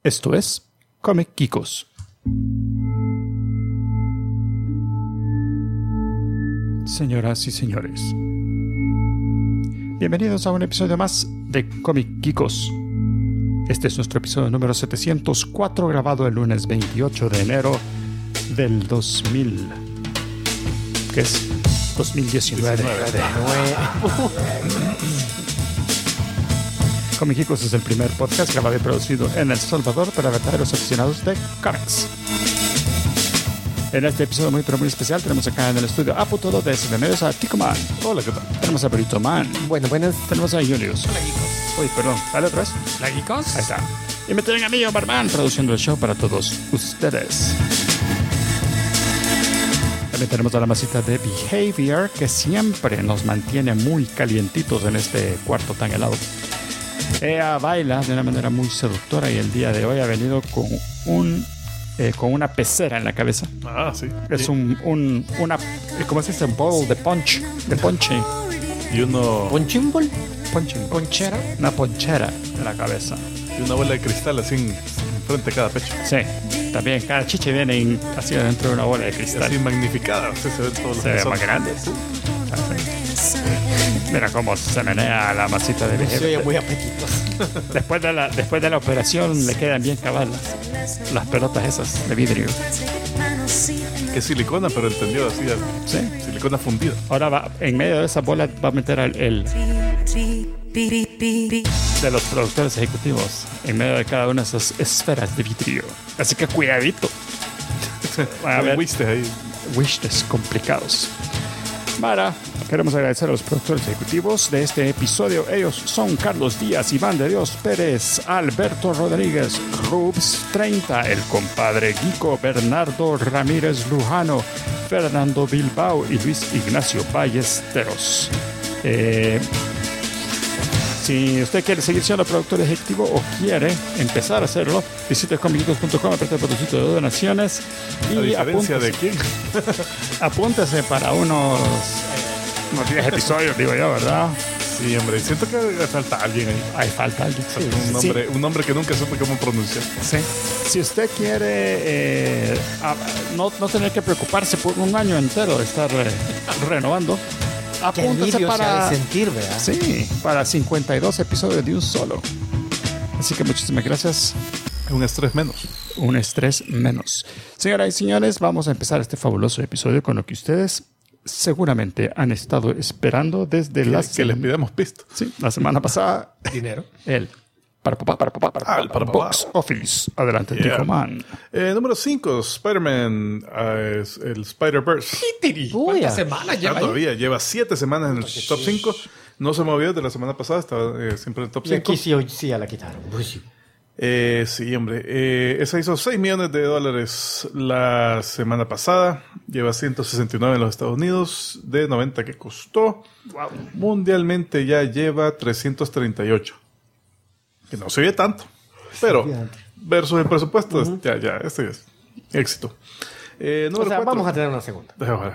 Esto es Comic Geekos. Señoras y señores, bienvenidos a un episodio más de Comic Geekos. Este es nuestro episodio número 704, grabado el lunes 28 de enero del 2000. ¿Qué es? 2019. Comic Geekos es el primer podcast grabado y producido en El Salvador para verdaderos aficionados de cómics. En este episodio muy pero muy especial tenemos acá en el estudio a Puto de Bienvenidos a Tico Man. Hola, ¿qué tal? Tenemos a Perito Man. Buenas. Tenemos a Julius. Hola, Geekos. Uy, perdón, dale otra vez. Hola, Geekos. Ahí está. Y me tienen a mí, Barman, produciendo el show para todos ustedes. También tenemos a la masita de Behavior, que siempre nos mantiene muy calientitos en este cuarto tan helado. Ella baila de una manera muy seductora y el día de hoy ha venido con una pecera en la cabeza. Ah, sí. Es una ¿cómo se dice? Un bowl de ponche. Y uno... ¿Punching ball? Ponchera. Una ponchera en la cabeza. Y una bola de cristal así en frente a cada pecho. Sí, también cada chiche viene así dentro de una bola de Y cristal. así magnificada. Usted se ven todos los Se ve pezones. más grande. Mira cómo se menea la masita de Se oye Behavior. muy apetitoso. Después de la operación le quedan bien cabal las pelotas esas de vidrio. Que es silicona, pero entendió así. Sí. Silicona fundida. Ahora va, en medio de esa bola va a meter el de los productores ejecutivos en medio de cada una de esas esferas de vidrio. Así que cuidadito. Van a haber Viste ahí. wishes complicados. Mara, queremos agradecer a los productores ejecutivos de este episodio. Ellos son Carlos Díaz, Iván de Dios Pérez, Alberto Rodríguez, Rubs 30, el compadre Guico, Bernardo Ramírez Lujano, Fernando Bilbao y Luis Ignacio Ballesteros. Si usted quiere seguir siendo productor ejecutivo o quiere empezar a hacerlo, visite comicgeekos.com, apriete el botoncito de donaciones ¿A y diferencia de quién? apúntese para unos 10 episodios, digo yo, ¿verdad? Sí, hombre. Siento que falta alguien ahí. Hay falta alguien. Un nombre que nunca supe cómo pronunciar. Sí. Si usted quiere no tener que preocuparse por un año entero de estar renovando, Qué apúntese alivio se ha para... de sentir, ¿verdad? Sí, para 52 episodios de un solo. Así que muchísimas gracias. Un estrés menos. Un estrés menos. Señoras y señores, vamos a empezar este fabuloso episodio con lo que ustedes seguramente han estado esperando desde Que les pidamos pistas. Sí, la semana pasada. Dinero. El para Box Office. Adelante, Yeah. Tico Man. Número 5, Spider-Man, es el Spider-Verse. ¿Cuántas semanas lleva ahí? Todavía lleva 7 semanas en el top 5. No se movió de la semana pasada, estaba siempre en el top Y 5. aquí sí ya la quitaron. Uy, sí. Sí, hombre. Esa hizo $6 millones la semana pasada. Lleva 169 en los Estados Unidos, de 90 que costó. Wow. Mundialmente ya lleva 338. Que no se oye tanto. Pero, versus el presupuesto, ya, este es éxito. Número O sea, 4. vamos a tener una segunda.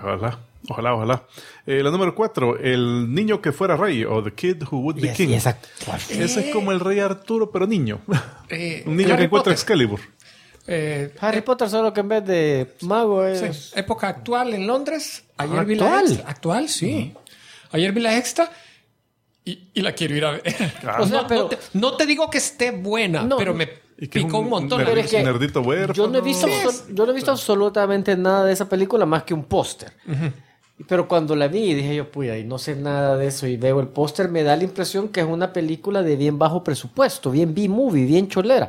Ojalá. La número 4, el niño que fuera rey, o The Kid Who Would Be King. Exacto. Ese es como el rey Arturo, pero niño. Un niño que Harry encuentra Potter. Excalibur. Harry Potter, solo que en vez de mago es... Sí, época actual en Londres. Ayer vi ¿Actual? la extra. Actual, sí. Ayer vi la extra y la quiero ir a ver. O sea, pero- no te digo que esté buena, No. pero me Y que es picó un montón. Pero es que nerdito huérfano. Yo no he visto absolutamente nada de esa película más que un póster. Pero cuando la vi dije yo, puya, y no sé nada de eso y veo el póster, me da la impresión que es una película de bien bajo presupuesto, bien B-movie, bien cholera.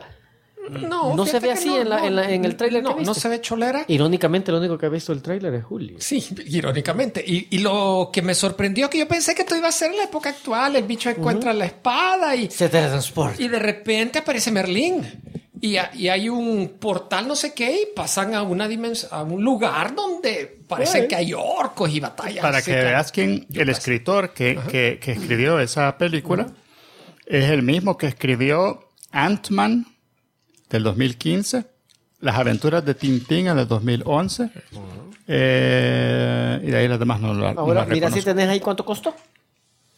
No se fíjate ve que así en el tráiler que No, no viste. se ve cholera. Irónicamente, lo único que ha visto el tráiler es Julio. Sí, irónicamente. Y lo que me sorprendió que yo pensé que esto iba a ser en la época actual. El bicho encuentra la espada y Se teletransporta. de repente aparece Merlín. Y hay un portal no sé qué y pasan a una dimensión, a un lugar donde parece que hay orcos y batallas. Para así que veas quién, el escritor que escribió esa película es el mismo que escribió Ant-Man del 2015, Las aventuras de Tintín en el 2011, y de ahí las demás no lo Ahora, mira si reconozco. tenés ahí cuánto costó.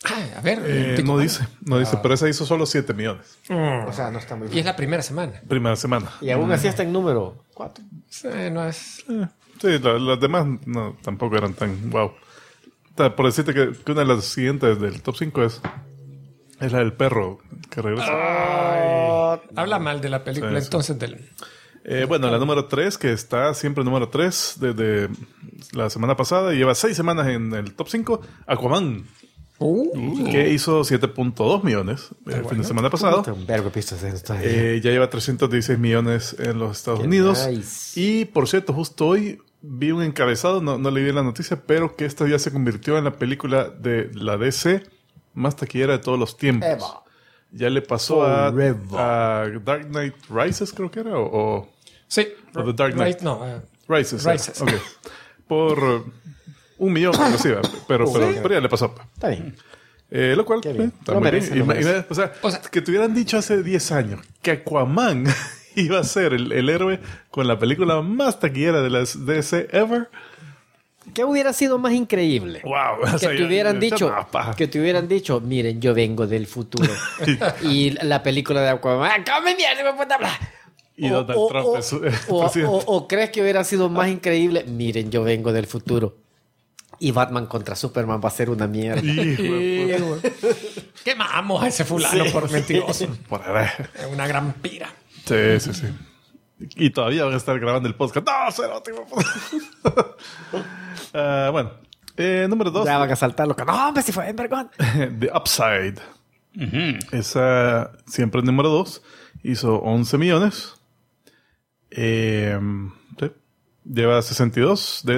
A ver. No dice, pero esa hizo solo 7 millones. O sea, no está muy Y bien. es la primera semana. Primera semana. Y aún así está en número 4. Sí, no es... Sí, las demás no, tampoco eran tan wow. Por decirte que una de las siguientes del top 5 es la del perro que regresa. Habla mal de la película, Sí. entonces del... Bueno, la número 3, que está siempre número 3 desde la semana pasada, y lleva 6 semanas en el top 5, Aquaman, que hizo 7.2 millones el fin de semana pasado. Un vergo de pistas en esto. Ya lleva 316 millones en los Estados Unidos. nice. Y por cierto, justo hoy vi un encabezado, no leí la noticia, pero que esta ya se convirtió en la película de la DC más taquillera de todos los tiempos. Eva. Ya le pasó a Forever. Dark Knight Rises, creo que era, o Sí. O The Dark Knight. No, Rises. Rises. Ok. Por 1 millón, inclusive, pero ya le pasó. Está bien. Lo cual Qué bien. está Lo muy merece, bien. lo merece. O sea, que te hubieran dicho hace 10 años que Aquaman iba a ser el héroe con la película más taquillera de las DC ever. ¿Qué hubiera sido más increíble? Wow. Que te hubieran dicho, miren, yo vengo del futuro. Y la película de Aquaman, ¡come mierda, me puta hablar! Y Donald Trump es presidente. O crees que hubiera sido más increíble, miren, yo vengo del futuro. Y Batman contra Superman va a ser una mierda. Hijo de puta. Quemamos a ese fulano por mentiroso. Por ahí. Es una gran pira. Sí. Y todavía van a estar grabando el podcast. ¡No, cero! Bueno. Número 2. Ya van a saltar los no, hombre, si fue en vergón. The Upside. Esa siempre el número 2. Hizo 11 millones. Sí. Lleva 62 de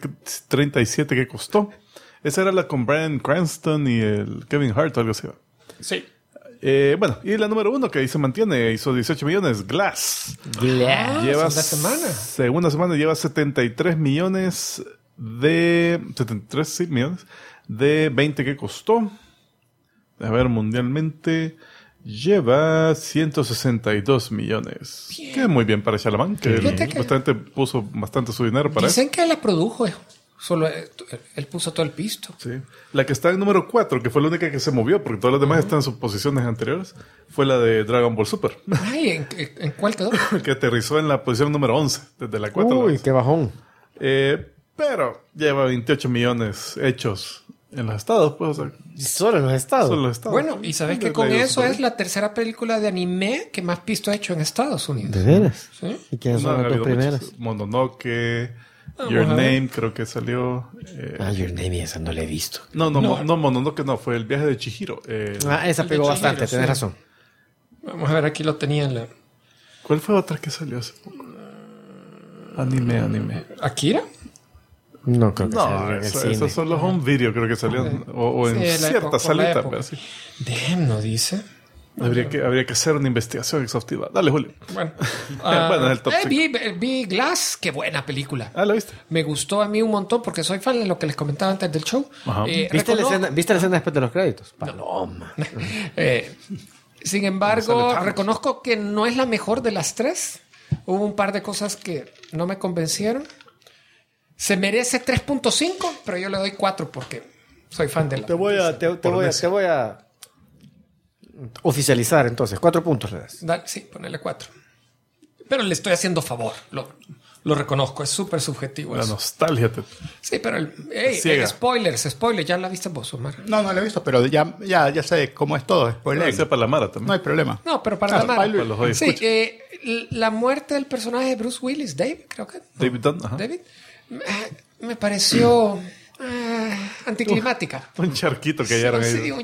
37 que costó. Esa era la con Bryan Cranston y el Kevin Hart o algo así. Sí. Bueno, y la número 1 que ahí se mantiene, hizo 18 millones, Glass. Lleva segunda semana. Segunda semana lleva 73 millones de... 73 millones de 20 que costó. A ver, mundialmente lleva 162 millones. Bien. Que muy bien para Chalaman, que Fíjate que- bastante puso bastante su dinero para eso. Dicen que la produjo. Solo él puso todo el pisto. Sí. La que está en número 4, que fue la única que se movió, porque todas las demás están en sus posiciones anteriores, fue la de Dragon Ball Super, Ay, ¿en cuál quedó? que aterrizó en la posición número 11, desde la 4 a la Uy, 11. qué bajón. Pero lleva 28 millones hechos en los estados, pues, o sea, Solo en los estados. son los estados. Bueno, y sabes que con Le ha ido eso súper es la tercera película de anime que más pisto ha hecho en Estados Unidos. ¿De veras? ¿Sí? ¿Y quiénes bien. son No, ha las dos habido primeras? muchos. Mononoke, Vamos Your a ver. Name, creo que salió. Your Name, y esa no la he visto. No, Mononoke no, fue el viaje de Chihiro. Esa el de pegó Chihiro, bastante, sí. tenés razón. Vamos a ver, aquí lo tenía en la... ¿Cuál fue otra que salió hace poco? Anime. ¿Akira? No creo que sea No, en el esos cine. son los home video, creo que salieron. O en Sí, la cierta época, salita. la época. Pero sí. Damn, no dice. Habría que hacer una investigación exhaustiva. Dale, Julio. Bueno, Bueno, en el top vi Glass, qué buena película. ¿Lo viste? Me gustó a mí un montón porque soy fan de lo que les comentaba antes del show. Ajá. ¿Viste la escena después de los créditos? Paloma. Sin embargo, reconozco que no es la mejor de las tres. Hubo un par de cosas que no me convencieron. Se merece 3.5, pero yo le doy 4 porque soy fan de la... Te voy a oficializar entonces. 4 puntos le das. Sí, ponele 4. Pero le estoy haciendo favor. Lo reconozco, es súper subjetivo La eso. nostalgia. Sí, pero Ciega. spoilers, ya la viste vos, Omar. No lo he visto, pero ya sé cómo es todo. Spoiler. Sepa la Mara también. No hay problema. No, pero para la spoiler. mano. Para los oyes, Sí, escucha. la muerte del personaje de Bruce Willis, David, creo que. David Dunn, ajá. David, me pareció anticlimática. Un charquito que hallaron Sí, ahí.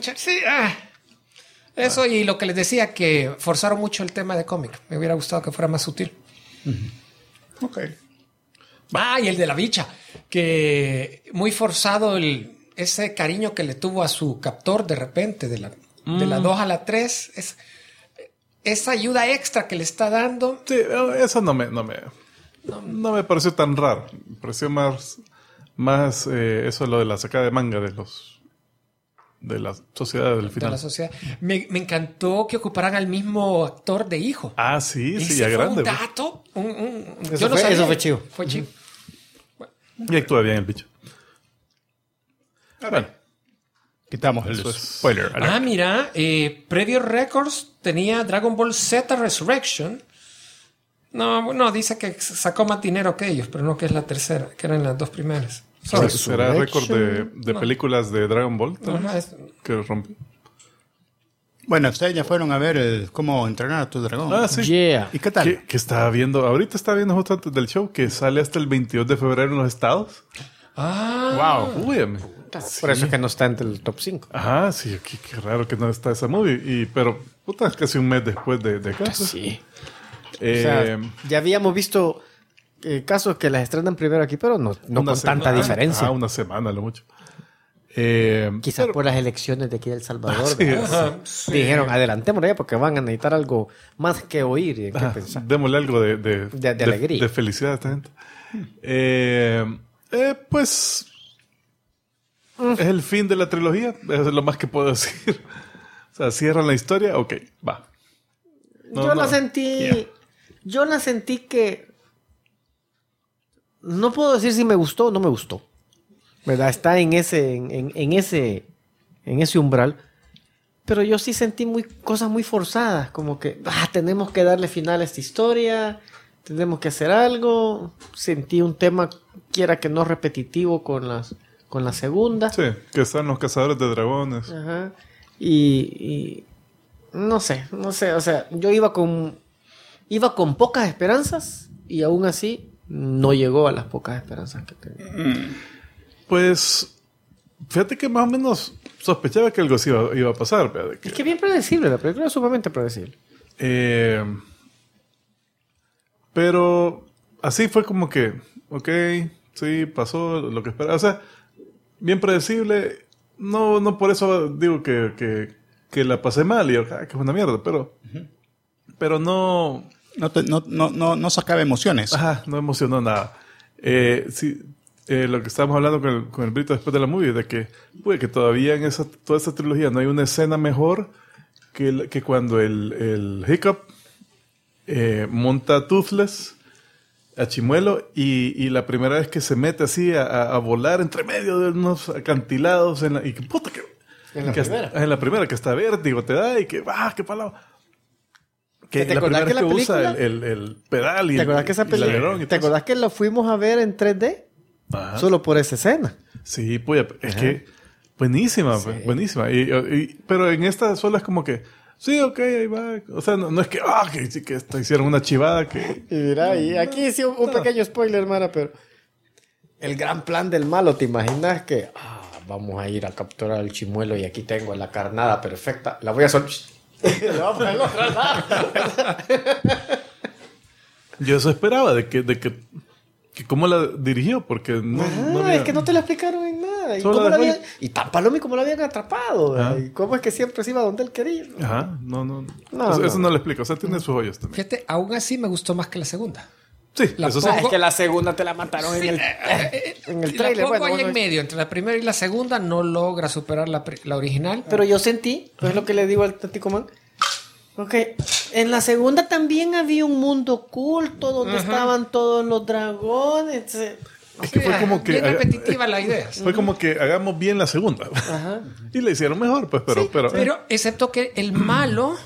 Eso y lo que les decía, que forzaron mucho el tema de cómic. Me hubiera gustado que fuera más sutil. Ok. Y el de la bicha, que muy forzado ese cariño que le tuvo a su captor de repente, de la 2 a la 3, esa ayuda extra que le está dando. Sí, eso no me pareció tan raro. Me pareció más eso lo de la sacada de manga de la sociedad del De final. la sociedad. Me encantó que ocuparan al mismo actor de hijo. Sí, Ese ya fue grande. un pues. dato. Eso fue chido. Fue chido. Y actúa bien el bicho. Bueno. Quitamos el Eso es. spoiler. Ah, mira, Preview Records tenía Dragon Ball Z Resurrection. No, dice que sacó más dinero que ellos, pero no que es la tercera, que eran las dos primeras. Sorry. ¿Será récord de películas de Dragon Ball? tal vez? Ajá, es- Que rompió. Bueno, ustedes ya fueron a ver cómo entrenar a tu dragón. Ah, sí. Yeah. ¿Y qué tal? Que estaba viendo, ahorita estaba viendo justo antes del show, que sale hasta el 22 de febrero en los estados. Wow. Uy, Por eso es que no está entre el top 5. ajá, sí, qué raro que no está esa movie. Pero, puta, es casi un mes después de acá. pues. Sí. Eh, O sea, ya habíamos visto casos que las estrenan primero aquí, pero no una con tanta semana. diferencia. Ah, una semana, lo mucho. Quizás por las elecciones de aquí de El Salvador. Sí, ¿verdad? Dijeron, adelantémoslo ya porque van a necesitar algo más que oír y en qué pensar. Démosle algo De alegría. de felicidad a esta gente. Pues es el fin de la trilogía. Es lo más que puedo decir. O sea, cierran la historia. Ok, va. Yo la sentí. Yo la sentí que. No puedo decir si me gustó o no me gustó. ¿Verdad? Está en ese umbral. Pero yo sí sentí cosas muy forzadas. Como que tenemos que darle final a esta historia. Tenemos que hacer algo. Sentí un tema, quiera que no repetitivo, con la segunda. Sí, que están los cazadores de dragones. Ajá. Y no sé, o sea, yo iba con pocas esperanzas y aún así no llegó a las pocas esperanzas que tenía. Pues, fíjate que más o menos sospechaba que algo así iba a pasar. ¿Verdad? Es que bien predecible, la película es sumamente predecible. Pero así fue como que, ok, sí, pasó lo que esperaba. O sea, bien predecible. No por eso digo que la pasé mal y que es una mierda, pero no... No sacaba emociones. Ajá, no emocionó nada. Sí, lo que estábamos hablando con el Brito después de la movie, de que todavía en toda esta trilogía no hay una escena mejor que cuando el Hiccup monta a Toothless, a Chimuelo, y la primera vez que se mete así a volar entre medio de unos acantilados en la primera, que hasta vértigo te da y que qué palabra. Que ¿Te la acordás primera que la que usa película? el pedal y ¿Te acordás que esa película? alerón y ¿Te todo acordás que la fuimos a ver en 3D? Ajá. Solo por esa escena. Sí, pues es que buenísima, pues, buenísima. Pero en esta sola es como que, sí, ok, ahí va. O sea, no es que, que hicieron una chivada que... Y mira, y aquí sí un pequeño spoiler, Mara, pero el gran plan del malo, ¿te imaginas que vamos a ir a capturar al chimuelo y aquí tengo la carnada perfecta? La voy a soltar. Le voy a poner la otra lado. Yo eso esperaba de que cómo la dirigió, porque no había... Es que no te lo explicaron en nada. ¿Y, Solo cómo la dejó habían- y tan Palomi como lo habían atrapado. Ajá. ¿Y cómo es que siempre se iba donde él quería? Ajá, no. No, Eso no. no lo explico. O sea, tiene sus joyas también. Fíjate, aún así me gustó más que la segunda. Sí, La eso sí. pongo- Es que la segunda te la mataron en el La trailer. pongo Bueno, ahí en medio, entre la primera y la segunda, no logra superar la original. pero yo sentí, es lo que le digo al Tático Man. Ok, en la segunda también había un mundo oculto donde estaban todos los dragones. Es que fue como que... Bien repetitiva la idea. Fue como que hagamos bien la segunda. Ajá. Y la hicieron mejor, pues, pero... Pero excepto que el malo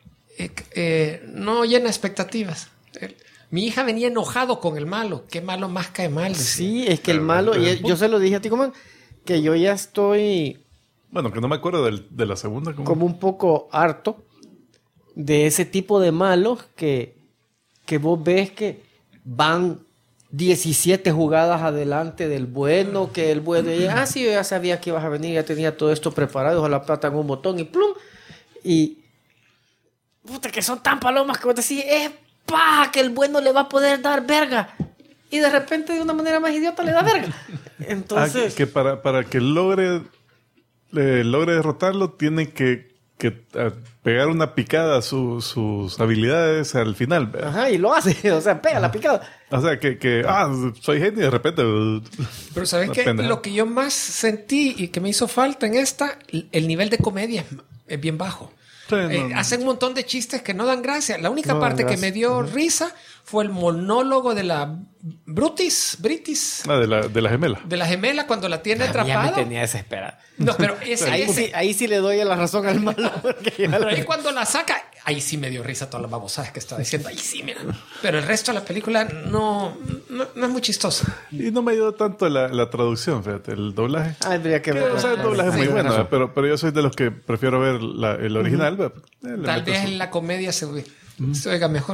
no llena expectativas. Mi hija venía enojado con el malo. ¿Qué malo más cae mal? Decía. Sí, es que el malo, y yo se lo dije a Tático Man, que yo ya estoy Bueno, que no me acuerdo de la segunda. como un poco harto de ese tipo de malos que vos ves que van 17 jugadas adelante del bueno, que el bueno, sí, yo ya sabía que ibas a venir, ya tenía todo esto preparado, ojalá plata en un botón y plum. Y puta, que son tan palomas que vos decís, que el bueno le va a poder dar verga. Y de repente, de una manera más idiota, le da verga. Entonces, que para que logre derrotarlo, tiene que pegar una picada a sus habilidades al final. ¿Verdad? ajá, y lo hace, o sea, pega la picada. O sea, soy genio y de repente... Pero ¿sabes una qué? pendeja. Lo que yo más sentí y que me hizo falta en esta, el nivel de comedia es bien bajo. Sí, no. Hacen un montón de chistes que no dan gracia. La única No parte dan que me dio risa fue el monólogo de la Britis, De la gemela. de la gemela cuando la tiene Ya me atrapada. tenía desesperada. No, pero Ahí sí le doy la razón al malo. Porque ya pero la- ahí cuando la saca, ahí sí me dio risa todas las babosadas que estaba diciendo. Ahí sí, mira. Pero el resto de la película no es muy chistosa. Y no me ayudó tanto la traducción, fíjate, el doblaje. Tendría que Que, ver. o sea, el doblaje es muy Sí, bueno, razón. pero yo soy de los que prefiero ver el original. Le Tal meto vez su- en la comedia se oiga mejor.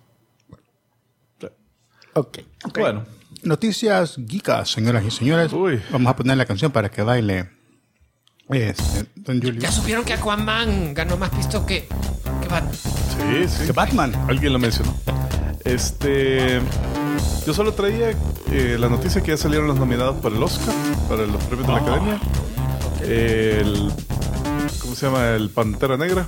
Ok. Bueno, Noticias geekas, señoras y señores. Uy. Vamos a poner la canción para que baile Don Julio. Ya supieron que Aquaman ganó más pisto que Batman. sí. Que Batman. Alguien lo mencionó. Yo solo traía la noticia que ya salieron los nominados para el Oscar, para los premios de la Academia. ¿Cómo se llama? El Pantera Negra.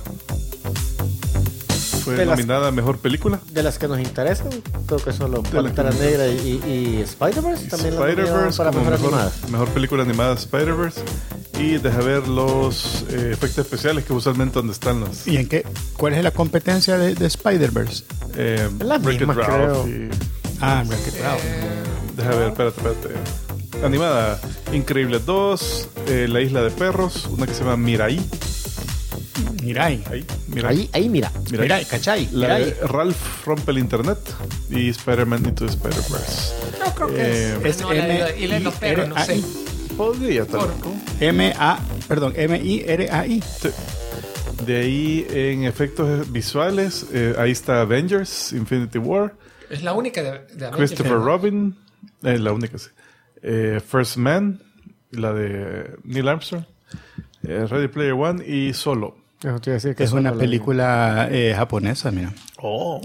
Fue De las- nominada a Mejor Película. De las que nos interesan, creo que solo De las Pantera que- Negra y Spider-Verse también la nominaron Spider-Verse para como mejor animada. mejor película animada Spider-Verse. Y deja ver los efectos especiales que usualmente donde están los... ¿Y en qué? ¿Cuál es la competencia de Spider-Verse? la Wreck-It misma, Ralph creo. y- Wreck-It Ralph. Deja ver, espérate. Animada, Increíbles 2, La Isla de Perros, una que se llama Mirai. Mirai. Mirai. Ahí mira. Mirai, ¿cachai? La de Mirai. Ralph Rompe el Internet y Spider-Man Into the Spider-Verse. Yo creo que es no, y la de los perros, no sé. Podría tal. M-I-R-A-I. Sí. De ahí en efectos visuales, ahí está Avengers, Infinity War, Es la única de Avengers. Christopher Robin, la única sí. First Man, la de Neil Armstrong, Ready Player One y Solo. Eso te iba a decir Es solo una la- película japonesa, mira. Oh,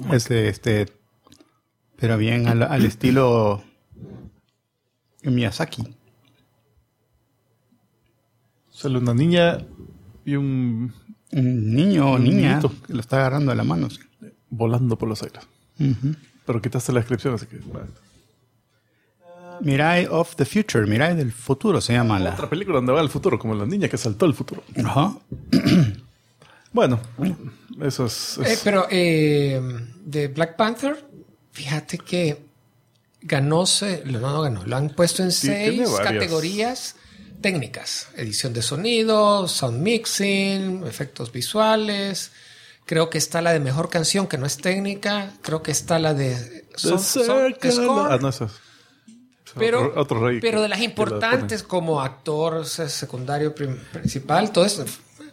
Pero bien al estilo Miyazaki. sale una niña y un Un niño o Un niña niñito. que lo está agarrando de la mano. Sí. volando por los aires. Ujú. Pero quitaste la descripción, así que... bueno. Mirai of the Future, Mirai del futuro se llama la. Otra película donde va al futuro, como la niña que saltó al futuro. Ajá. Bueno, eso es... Pero de Black Panther, fíjate que no ganó. Lo han puesto en tiene 6 varias. categorías técnicas. Edición de sonido, sound mixing, efectos visuales. Creo que está la de mejor canción, que no es técnica. Creo que está la de score. No, eso es... Pero, otro rey pero que- de las que lo importantes como actor secundario principal, todo eso.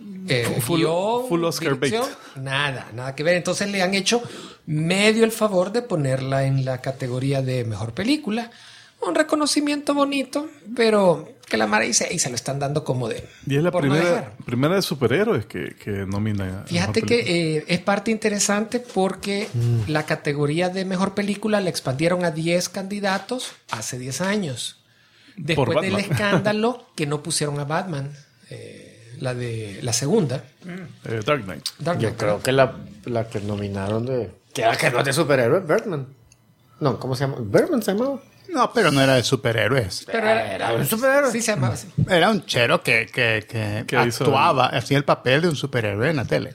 Full Oscar bait. Nada que ver. Entonces le han hecho medio el favor de ponerla en la categoría de mejor película. Un reconocimiento bonito, pero que la Mara dice, y se lo están dando como de... Y es la por no dejar. primera de superhéroes que nomina. a Fíjate mejor película. que es parte interesante porque la categoría de mejor película la expandieron a 10 candidatos hace 10 años. Después Por del Batman. escándalo que no pusieron a Batman, la segunda. Dark Knight. Dark Yo Knight, creo que la que nominaron de... Que no es de superhéroe, Birdman. No, ¿cómo se llama? Birdman se llamaba. No, pero no era de superhéroes. Pero Era un superhéroe. Sí, se llamaba así. Era un chero que hizo actuaba, hacía el papel de un superhéroe en la tele.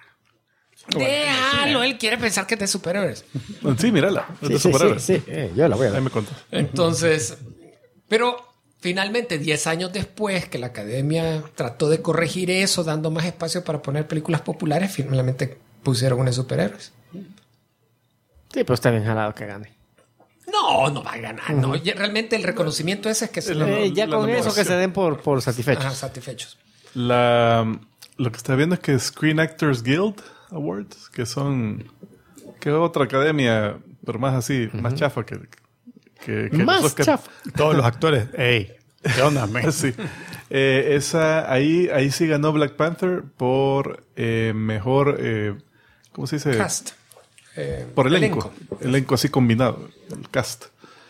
Déjalo, él quiere pensar que es de superhéroes. Sí, mírala. Es de superhéroes. Sí, yo la voy a Ahí ver. me contó. Entonces, pero finalmente, 10 años después que la academia trató de corregir eso, dando más espacio para poner películas populares, finalmente pusieron una de superhéroes. Sí, pero está bien jalado que gane. No va a ganar. No, y realmente el reconocimiento ese es que se La- Ya la con eso que nominación. se den por satisfechos. Ajá, satisfechos. Lo que está viendo es que Screen Actors Guild Awards, que otra academia, pero más así, más chafa que Más los Oscar. chafa. Todos los actores, ey, ¿qué onda, man? Sí. Ahí sí ganó Black Panther por mejor, ¿cómo se dice? Cast. Por elenco. Elenco así combinado. El cast.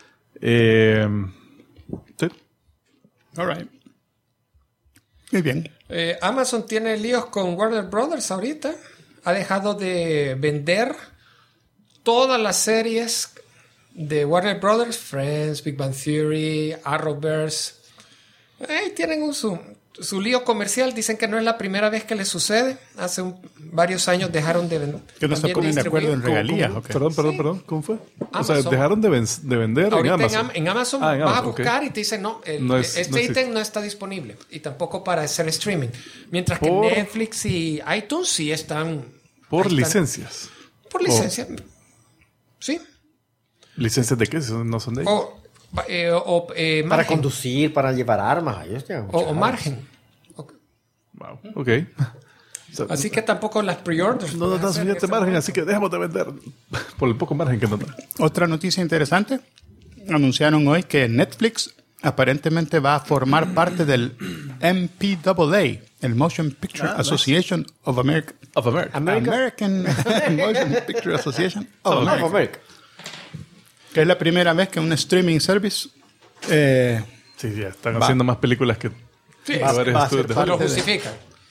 Sí. All right. Muy bien. Amazon tiene líos con Warner Brothers ahorita. Ha dejado de vender todas las series de Warner Brothers, Friends, Big Bang Theory, Arrowverse. Tienen su su lío comercial, dicen que no es la primera vez que le sucede. Hace varios años dejaron de vender. Que no se ponen de acuerdo en regalías. ¿O qué? Perdón. ¿Cómo fue? Amazon. O sea, dejaron de vender Ahorita en Amazon. en Amazon Ah, en vas a Amazon, buscar ok. y te dicen, no, No este existe. ítem no está disponible. Y tampoco para hacer streaming. Mientras que Por- Netflix y iTunes sí están... Por ahí están. licencias. Por licencia. Sí. ¿Licencias de qué? Si no son de ellos. Para margen. conducir, para llevar armas. Ellos llevan O muchas margen. Wow. Ok. O sea, Así que tampoco las pre-orders. no nos dan suficiente margen, así que dejemos de vender por el poco margen que nos dan. Otra noticia interesante. Anunciaron hoy que Netflix aparentemente va a formar parte del MPAA, el Motion Picture Association of America. American Motion Picture Association of America. Que es la primera vez que un streaming service Sí, ya están haciendo más películas que varios va a estudios ser de parte Lo Hollywood. justifican.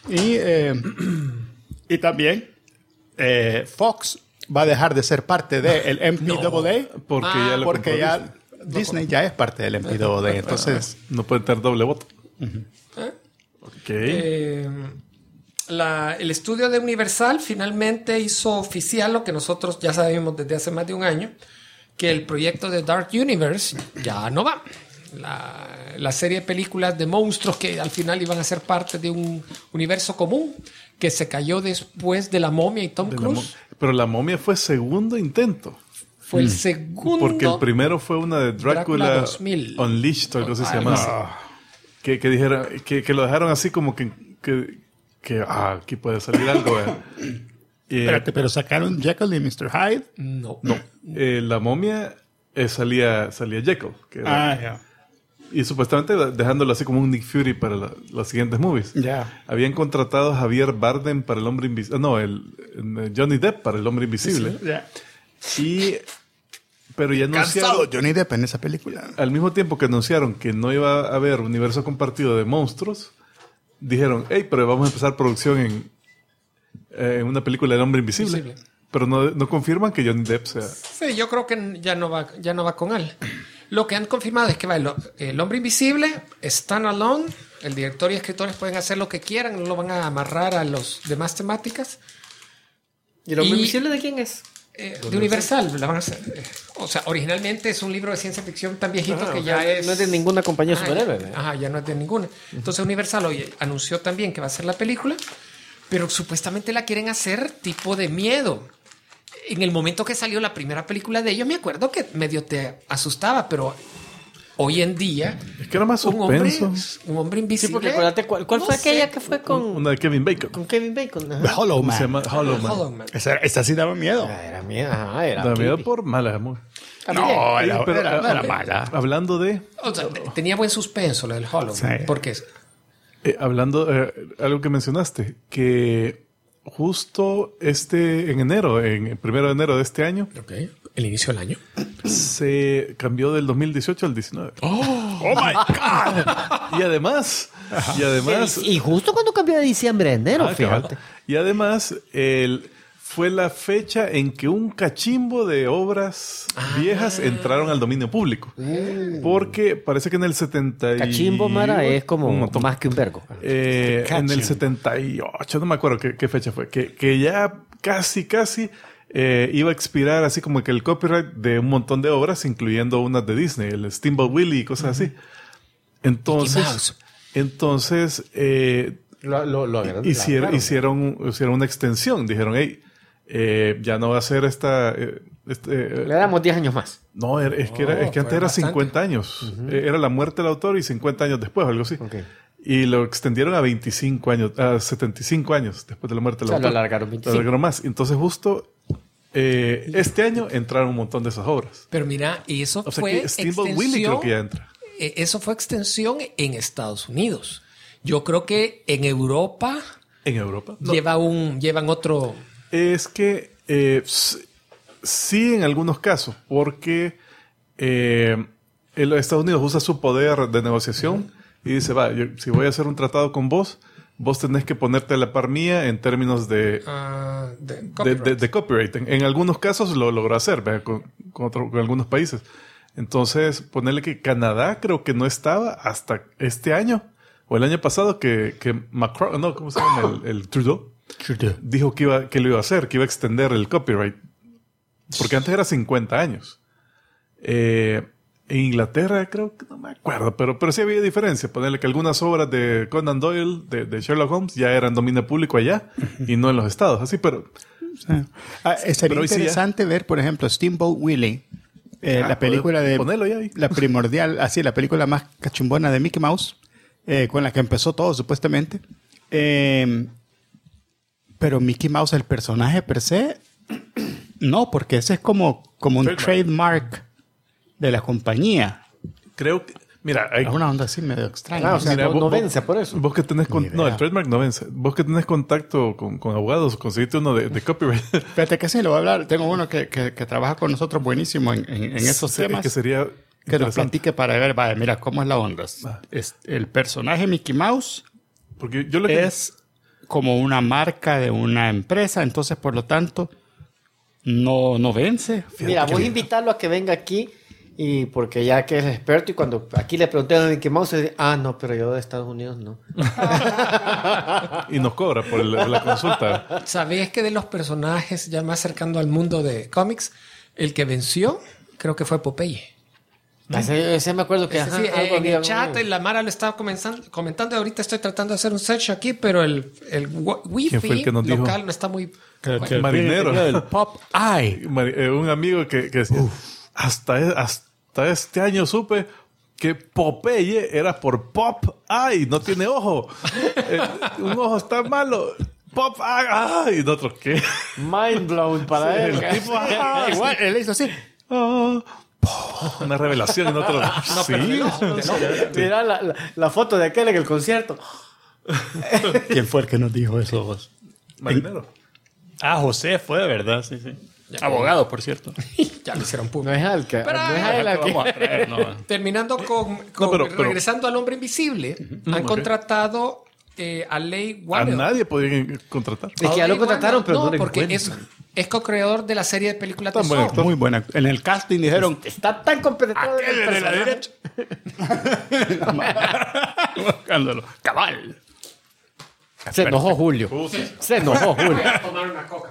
y también Fox va a dejar de ser parte del MPAA Porque ya lo porque compró ya Disney. Disney ya es parte del MPAA. Entonces, No pueden tener doble voto. Ok. El estudio de Universal finalmente hizo oficial lo que nosotros ya sabíamos desde hace más de un año, que el proyecto de Dark Universe ya no va. La serie de películas de monstruos que al final iban a ser parte de un universo común que se cayó después de La Momia y Tom Cruise. Pero La Momia fue segundo intento. Fue el segundo. Porque el primero fue una de Drácula Drácula 2000. Unleashed, o algo así se Algo llamaba. Que dijeron, que lo dejaron así como que aquí puede salir algo. espérate, pero sacaron Jekyll y Mr. Hyde. No. La Momia salía Jekyll. Que era- Ya. Y supuestamente dejándolo así como un Nick Fury para los siguientes movies. Ya. Habían contratado a Javier Bardem para el Hombre Invisible. No, Johnny Depp para el Hombre Invisible. Ya. Pero ya anunciaron, Cansado Johnny Depp en esa película. al mismo tiempo que anunciaron que no iba a haber universo compartido de monstruos, dijeron, hey, pero vamos a empezar producción en una película del Hombre Invisible. Invisible. Pero no confirman que Johnny Depp sea... Sí, yo creo que ya no va con él. Lo que han confirmado es que va el Hombre Invisible, Standalone, el director y escritores pueden hacer lo que quieran, no lo van a amarrar a los demás temáticas. ¿Y el hombre Y- invisible de quién es? De Universal, la van a hacer. O sea, originalmente es un libro de ciencia ficción tan viejito que ya es... No es de ninguna compañía Ajá, superhéroe. ¿verdad? Ajá, ya no es de ninguna. Entonces Universal hoy anunció también que va a ser la película, pero supuestamente la quieren hacer tipo de miedo. En el momento que salió la primera película de ellos, me acuerdo que medio te asustaba, pero hoy en día Es que era más un hombre Sí, invisible. porque acuérdate, ¿cuál No fue sé. aquella que fue con Una de Kevin Bacon. Kevin Bacon? Ajá. The Hollow ¿Cómo se Man. llama? Hollow Man. Hollow Man. Esa sí daba miedo. Era miedo, ajá, era Da miedo creepy. por malas, amor. También. No, era, Pero, no era mala. Hablando de... O sea, tenía buen suspenso lo del Hollow Man, Sí. porque hablando, algo que mencionaste, que justo en enero, en el 1 de enero de este año, el inicio del año. se cambió del 2018 al 19. ¡Oh, my God! Y además, Y justo cuando cambió de diciembre a enero, Ah, fíjate. cabal. Y además, fue la fecha en que un cachimbo de obras viejas entraron al dominio público. Porque parece que en el 70 Cachimbo, Mara, es un como montón. más que un vergo. En el 78, no me acuerdo qué fecha fue, que ya casi iba a expirar así como que el copyright de un montón de obras, incluyendo unas de Disney, el Steamboat Willie y cosas así. Entonces hicieron una extensión. Dijeron, hey, ya no va a ser esta... Le damos 10 años más. no, es que antes era bastante. 50 años. Era la muerte del autor y 50 años después, algo así. Ok. Y lo extendieron a 25 años, a 75 años después de la muerte del O sea, autor. lo alargaron 25. Lo alargaron más. Entonces justo este año entraron un montón de esas obras. Pero mira, y eso O sea fue que Steamboat Willie creo que ya entra. Eso fue extensión en Estados Unidos. Yo creo que en Europa En Europa. No, llevan otro... es que sí en algunos casos, porque Estados Unidos usa su poder de negociación y dice, si voy a hacer un tratado con vos tenés que ponerte a la par mía en términos de copyright. En algunos casos lo logró hacer, ¿verdad? Con algunos países. Entonces, ponerle que Canadá creo que no estaba hasta este año. o el año pasado que Macron, no, ¿cómo se llama? El Trudeau dijo que lo iba a hacer, que iba a extender el copyright. Porque antes era 50 años. En Inglaterra creo que no me acuerdo, pero sí había diferencia. Ponerle que algunas obras de Conan Doyle, de Sherlock Holmes, ya eran dominio público allá y no en los estados. Así, pero... sería interesante ver, por ejemplo, Steamboat Willie, la película de... Ponerlo ya ahí. La primordial, así, la película más cachumbona de Mickey Mouse, con la que empezó todo, supuestamente. Pero Mickey Mouse, el personaje per se, no, porque ese es como un trademark de la compañía. Creo que... Mira, hay una onda así medio extraña. O sea, mira, no vence por eso. Vos que tenés... No, el trademark no vence. Vos que tenés contacto con abogados, conseguiste uno de copyright. Fíjate que sí, lo voy a hablar. Tengo uno que trabaja con nosotros buenísimo en esos temas. Que sería... Que nos platique para ver, vale, mira, cómo es la onda. El personaje Mickey Mouse porque yo es como una marca de una empresa, entonces, por lo tanto, no vence. Mira, voy a invitarlo a que venga aquí, y porque ya que es experto, y cuando aquí le pregunté a Mickey Mouse, dice, no, pero yo de Estados Unidos no. Y nos cobra por la consulta. ¿Sabías que de los personajes ya más cercano al mundo de cómics, el que venció, creo que fue Popeye? Ese me acuerdo que... Sí, en el chat la Mara lo estaba comentando. Ahorita estoy tratando de hacer un search aquí, pero el wifi local no está muy... El marinero. El Pop Eye. Un amigo que decía, hasta este año supe que Popeye era por Pop Eye, no tiene ojo. Un ojo está malo. Pop Eye. Y nosotros, ¿qué? Mind blown para él. El tipo, Igual, él hizo así. Una revelación en otro. Sí. Mira la foto de aquel en el concierto. ¿Quién fue el que nos dijo eso vos? Marinero. José fue, ¿verdad? Sí. Abogado, por cierto. Ya lo hicieron público. No es al que... Pero, no es a él al que... Vamos a traer, no. Terminando pero- regresando al Hombre Invisible, han contratado a Leigh A Whannell. nadie podían contratar. Es que ya lo contrataron, pero no le porque encuentran. es co-creador de la serie de películas de Tan buen Saw. actor. Muy buena. En el casting dijeron... Está tan compenetrado en el Aquel de la personaje. derecha. Buscándolo. Cabal. Se enojó Julio. Se enojó Julio. Voy a tomar una coca.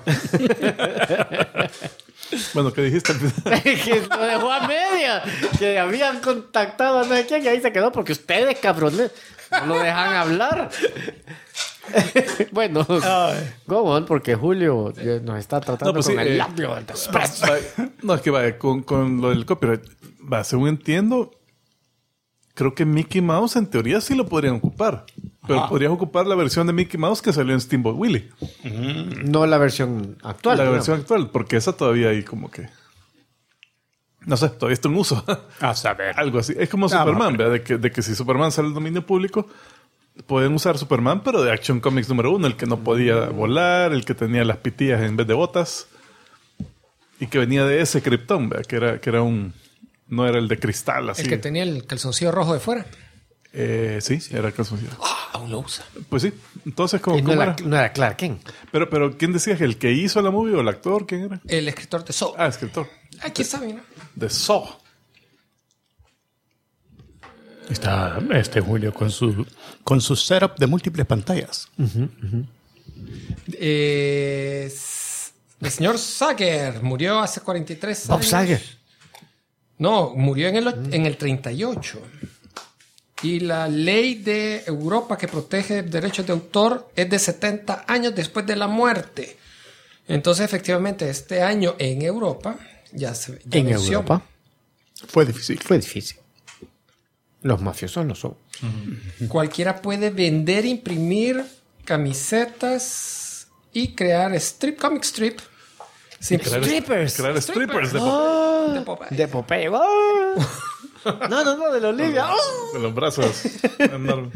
Bueno, ¿qué dijiste? Que lo dejó a media. Que habían contactado a no sé quién y ahí se quedó porque ustedes, cabrones, no lo dejan hablar. Bueno, go on, porque Julio nos está tratando No, pues con sí, el labio del expreso. No, es que vaya, con lo del copyright, según entiendo, creo que Mickey Mouse en teoría sí lo podrían ocupar. Pero podrías ocupar la versión de Mickey Mouse que salió en Steamboat Willie. No la versión actual. La ¿no? versión actual, porque esa todavía hay como que... No sé, todavía está en uso. A saber. Algo así. Es como Superman, ¿verdad? De que si Superman sale al dominio público, pueden usar Superman, pero de Action Comics número 1, el que no podía volar, el que tenía las pitillas en vez de botas, y que venía de ese Krypton, ¿verdad? Que era un... No era el de cristal, así. El que tenía el calzoncillo rojo de fuera. Sí, era calzoncillo. Aún lo usa. Pues sí. Entonces, ¿cómo, Y no cómo era, era? no era Clark Kent. Pero ¿quién decía que el que hizo la movie o el actor? ¿Quién era? El escritor de Saw. Escritor. Aquí está, mira. De Saw. Está Julio con su setup de múltiples pantallas. El señor Sager murió hace 43 Bob años. Sager. No, murió en el 38. Y la ley de Europa que protege derechos de autor es de 70 años después de la muerte. Entonces, efectivamente, este año en Europa ya En venció. Europa Fue difícil. fue difícil. Los mafiosos no son. Cualquiera puede vender, imprimir camisetas y crear comic strip. Sin Strippers. Crear strippers de, de Popeye. De Popeye. ¡Oh! No, de la Olivia. ¡Oh! de los brazos. enormes.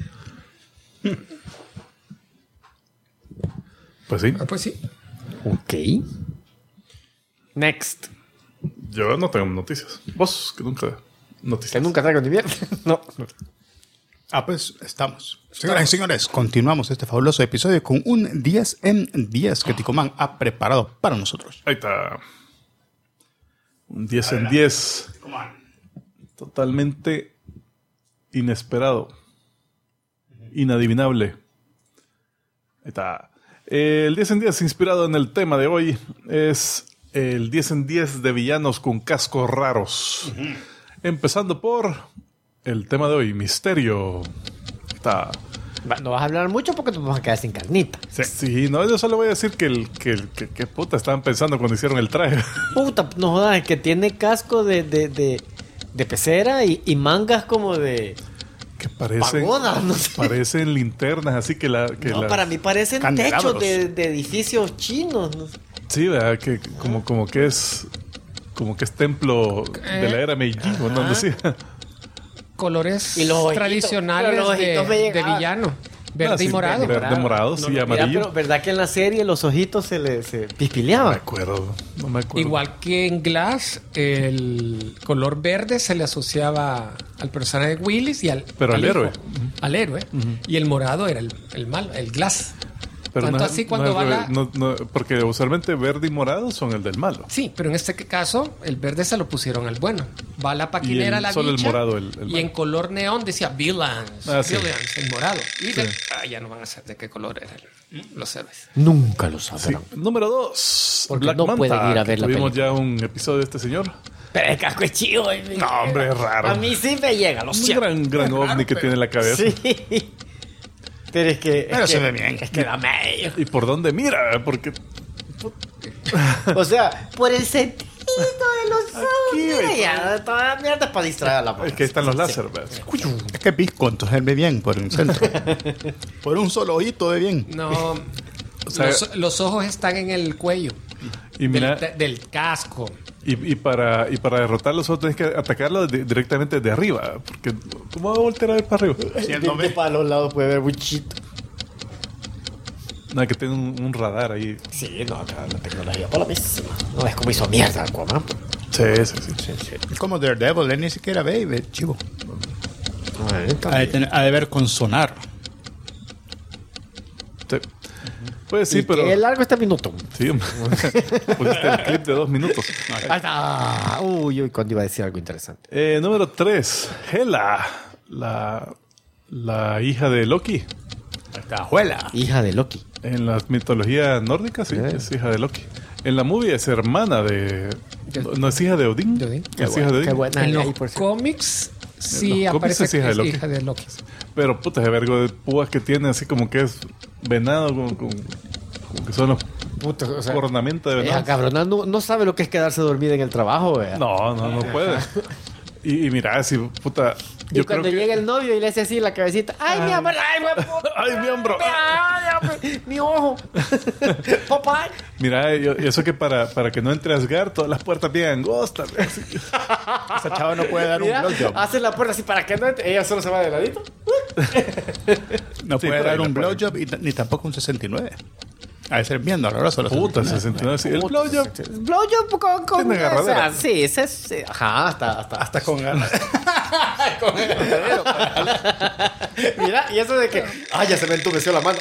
Pues sí. Pues sí. Ok. Next. Yo no tengo noticias. Vos, que nunca... Que Noticias. nunca traigo ni viernes. No. Pues estamos. Señoras y señores, continuamos este fabuloso episodio con un 10 en 10 que Ticomán ha preparado para nosotros. Ahí está. Un 10 en 10. Totalmente inesperado. inadivinable. Ahí está. El 10 en 10 inspirado en el tema de hoy es el 10 en 10 de villanos con cascos raros. Empezando por el tema de hoy, misterio. Está. No vas a hablar mucho porque nos vamos a quedar sin carnita. Sí, no, yo solo voy a decir que puta estaban pensando cuando hicieron el traje. Puta, no jodas, que tiene casco de pecera y mangas como de... Que parecen, pagodas, no sé. Parecen linternas, así que para mí parecen candelabros. techos de edificios chinos. No sé. Sí, ¿verdad? Que como que es templo de la era Meiji, ¿no? Decía. Colores Y los ojitos, tradicionales pero los ojitos me de llegaban. villano. Verde y Sí, morado. Verde, morado, sí, Mira, amarillo. pero ¿verdad que en la serie los ojitos se No me pispileaban? acuerdo. Igual que en Glass, el color verde se le asociaba al personaje de Willis y al Pero al hijo, héroe. al héroe. Y el morado era el malo, el Glass. Pero Tanto no, así no cuando es va re- la... no, porque usualmente verde y morado son el del malo. Sí, pero en este caso, el verde se lo pusieron al bueno. Va la paquinera, Y el- la solo el bicha, morado, el y malo. en color neón decía Villains. Ah, sí. Villains, en morado. Y ya no van a saber de qué color eran los héroes. Nunca lo Sí. sabrán. Número 2. Porque Black no Manta, pueden ir a ver que la tuvimos película. ya un episodio de este señor. Pero el casco es chido. No, hombre, es raro. A mí sí me llega, lo Un siento. gran ovni que tiene en la cabeza. Sí. Pero es que... Pero es se que- ve bien. Es que da medio. ¿Y por dónde mira? Porque O sea, por el sentido de los ojos. Aquí, Mira, güey. ya, toda mierda para distraer a la es que ahí están los láser. ¿verdad? Es que es visco, entonces él ve bien por un centro. Por un solo ojito ve bien. No, O sea, los ojos están en el cuello y mira, del casco. y para derrotar los otros tienes que atacarlo directamente de arriba. Porque ¿cómo va a voltear a ver para arriba? Siendo Vente para los lados puede ver muchito. Nada, que tiene un radar ahí. Sí, no, acá la tecnología por la misma. No es como hizo mierda Aquaman. Sí. Es como Daredevil, él ni siquiera ve y ve, chivo. Ha de ver con sonar. Sí. Pues sí, pero... Qué largo este minuto. Sí, hombre. Pusiste el clip de 2 minutos. Ahí está. Uy, cuando iba a decir algo interesante. Número 3. Hela, la hija de Loki. Cajuela. Hija de Loki. En la mitología nórdica, sí, es hija de Loki. En la movie es hermana de... No es hija de Odín. De Odín. Es hija de Odín. Qué buena. En Ahí, los por cierto. cómics sí En los cómics aparece es hija que de Loki. hija de Loki. Pero puta, ese vergo de púas que tiene, así como que es venado, como que son los Puta, o sea, ornamentos de ella, venado. cabrona, no sabe lo que es quedarse dormida en el trabajo, vea. No puede. Y mira, si puta... Y Yo cuando creo que... llega el novio y le hace así la cabecita, ¡ay, mi amor! ¡Ay, ¡Ay, mi hombro! ¡Ay, mi ojo! ¡Papá! Mira, eso que para que no entre Asgard, todas las puertas bien angostas. Así. Esa chava no puede dar Mira, un blowjob. hace la puerta así para que no entre. Ella solo se va de ladito. No Sí, puede por ahí dar la un puede. blowjob ni tampoco un 69. Ha de ser bien doloroso los Puta, 69. 69. Sí, el blowjob. Blowjob con Tiene agarradera. o sea, sí, ese es. Ajá, Hasta con ganas. con el agarradero. Mira, y eso de que. ¡Ay, ya se me entumeció la mano!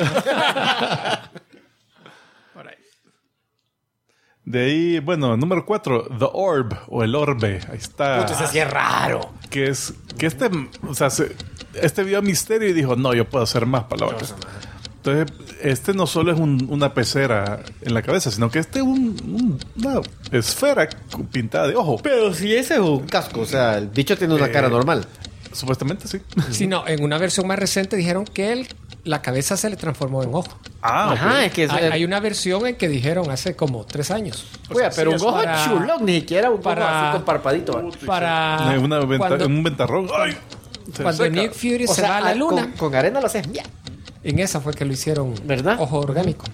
De ahí, bueno, número 4, The Orb o el Orbe. Ahí está. Puta, ese sí es raro. Que o sea, este vio a Misterio y dijo, no, yo puedo hacer más palabras. Entonces, este no solo es una pecera en la cabeza, sino que este es una esfera pintada de ojo. Pero si ese es un casco, o sea, el bicho tiene una cara normal. Supuestamente sí. Sí, no, en una versión más reciente dijeron que la cabeza se le transformó en ojo. Ah, Ajá, ok. es que Hay una versión en que dijeron hace como 3 años. Oiga, pero sí, un es ojo para- chulón, ni siquiera un ojo para- así con parpadito. Para En un ventarrón. ¡Ay! Se cuando seca. Nick Fury O se sea, va a la luna, con arena lo haces bien. en esa fue que lo hicieron ¿Verdad? ojo orgánico.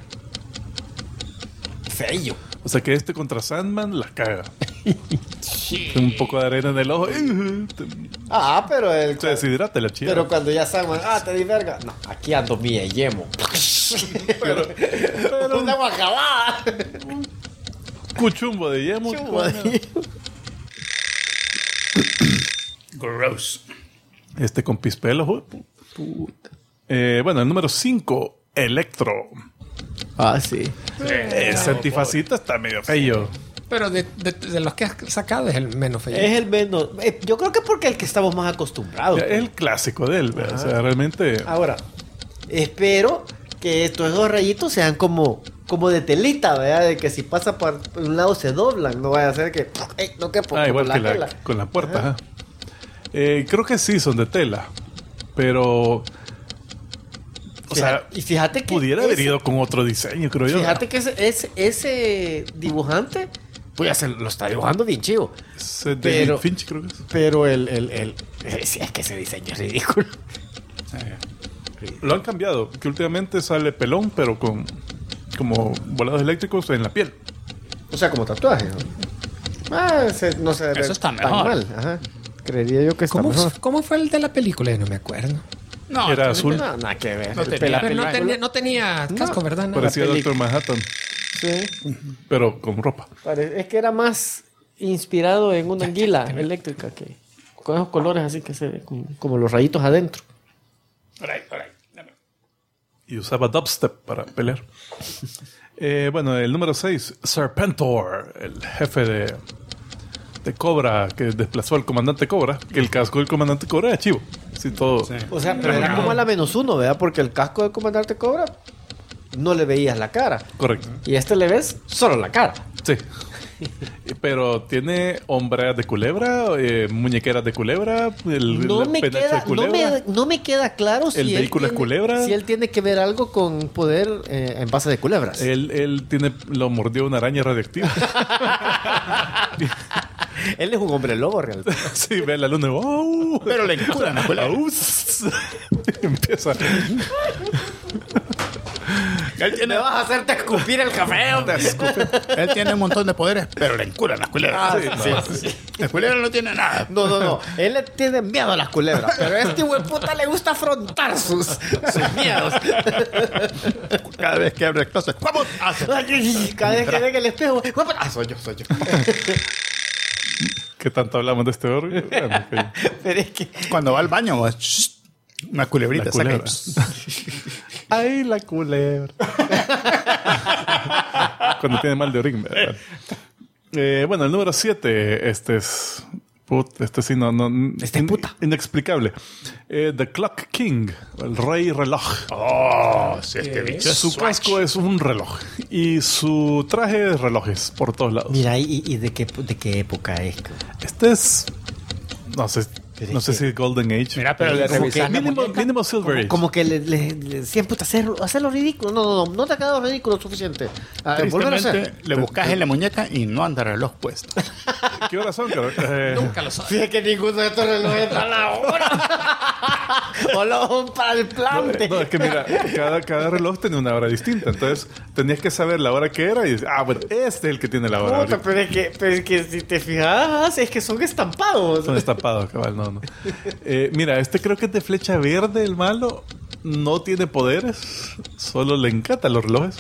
Feo. O sea que este contra Sandman la caga. Un poco de arena en el ojo. Ah, pero el. Se deshidrata la chida. Pero cuando ya saben, te di verga. No, aquí ando mía y yemo. pero una guacabada. Cuchumbo de yemo. Gross. Este con pispelos. Bueno, el número 5, Electro. Sí. Ese antifacita está medio feo. Pero de los que has sacado es el menos feo. Es el menos. Yo creo que porque el que estamos más acostumbrados. Es el clásico de él, ¿verdad? O sea, realmente... Ahora, espero que estos dos rayitos sean como de telita, ¿verdad? De que si pasa por un lado se doblan. No vaya a ser que... no que por igual la que tela. con la puerta. Ajá. Creo que sí, son de tela. Pero... O sea, y fíjate que pudiera haber ido con otro diseño, creo yo. Fíjate que ese dibujante, pues lo está dibujando bien chivo. Es David Finch, creo que es. Pero sí, es que ese diseño es ridículo. Lo han cambiado, que últimamente sale pelón, pero con como volados eléctricos en la piel. O sea, como tatuaje, ¿no? No se ve Eso está tan mejor. mal. Ajá. Creería yo que está mejor. ¿Cómo fue el de la película? No me acuerdo. No, Era azul. No, nada que ver. No tenía. La Pero película- no tenía casco, ¿verdad? No. Parecía la Doctor Manhattan, Sí. pero con ropa. Es que era más inspirado en una anguila eléctrica que con esos colores así que se ve como los rayitos adentro. Y usaba dubstep para pelear. Bueno, el número 6, Serpentor, el jefe de Cobra que desplazó al comandante Cobra, que el casco del comandante Cobra era chivo. Sí, todo. Sí. O sea, pero era como a la -1, ¿verdad? Porque el casco del comandante Cobra no le veías la cara. Correcto. Y le ves solo la cara. Sí. Pero tiene hombreras de culebra, muñequeras de culebra, el penacho de culebra. No me queda claro si El vehículo es culebra. Si él tiene que ver algo con poder en base de culebras. Él lo mordió una araña radioactiva. Él es un hombre lobo, realmente. Sí, ve la luna. ¡Oh! Pero le enculan la escuela. Empieza. ¿Me vas a hacerte escupir el café? Él tiene un montón de poderes, pero le enculan las culeras. Sí. La culera no tiene nada. No. Él le tiene miedo a las culebras. Pero a este hueputa le gusta afrontar sus miedos. Cada vez que abre el closet, ¡vamos! Cada vez que ve en el espejo, soy yo. ¿Qué tanto hablamos de este órgano? Bueno, ok. Pero es que Cuando va al baño, una culebrita La culebra. saca. ¡Ay, la culebra! Cuando tiene mal de orín, ¿verdad? Bueno, el número 7, este es puta. Inexplicable. The Clock King, el rey reloj. Oh, sí, este bicho. Su casco es un reloj y su traje es relojes por todos lados. mira, ¿y de qué época es? Este es, no sé si Golden Age. Mira, pero le Como revisas que la mínimo, muñeca. mínimo Silver Age. Como que le decían, puta, hacerlo ridículo. No te ha quedado ridículo suficiente. Volver a hacer. Tristemente, le buscas en la muñeca y no anda reloj puesto. ¿Qué horas son? Nunca lo sabes. Fíjate que ninguno de estos relojes para la hora. O lo para el plante. No, es que mira, cada reloj tenía una hora distinta. Entonces tenías que saber la hora que era y dices, bueno, este es el que tiene la hora. Puta, pero es que si te fijas, es que son estampados. Son estampados, cabal, no. Mira, este creo que es de flecha verde, el malo. No tiene poderes, solo le encantan los relojes.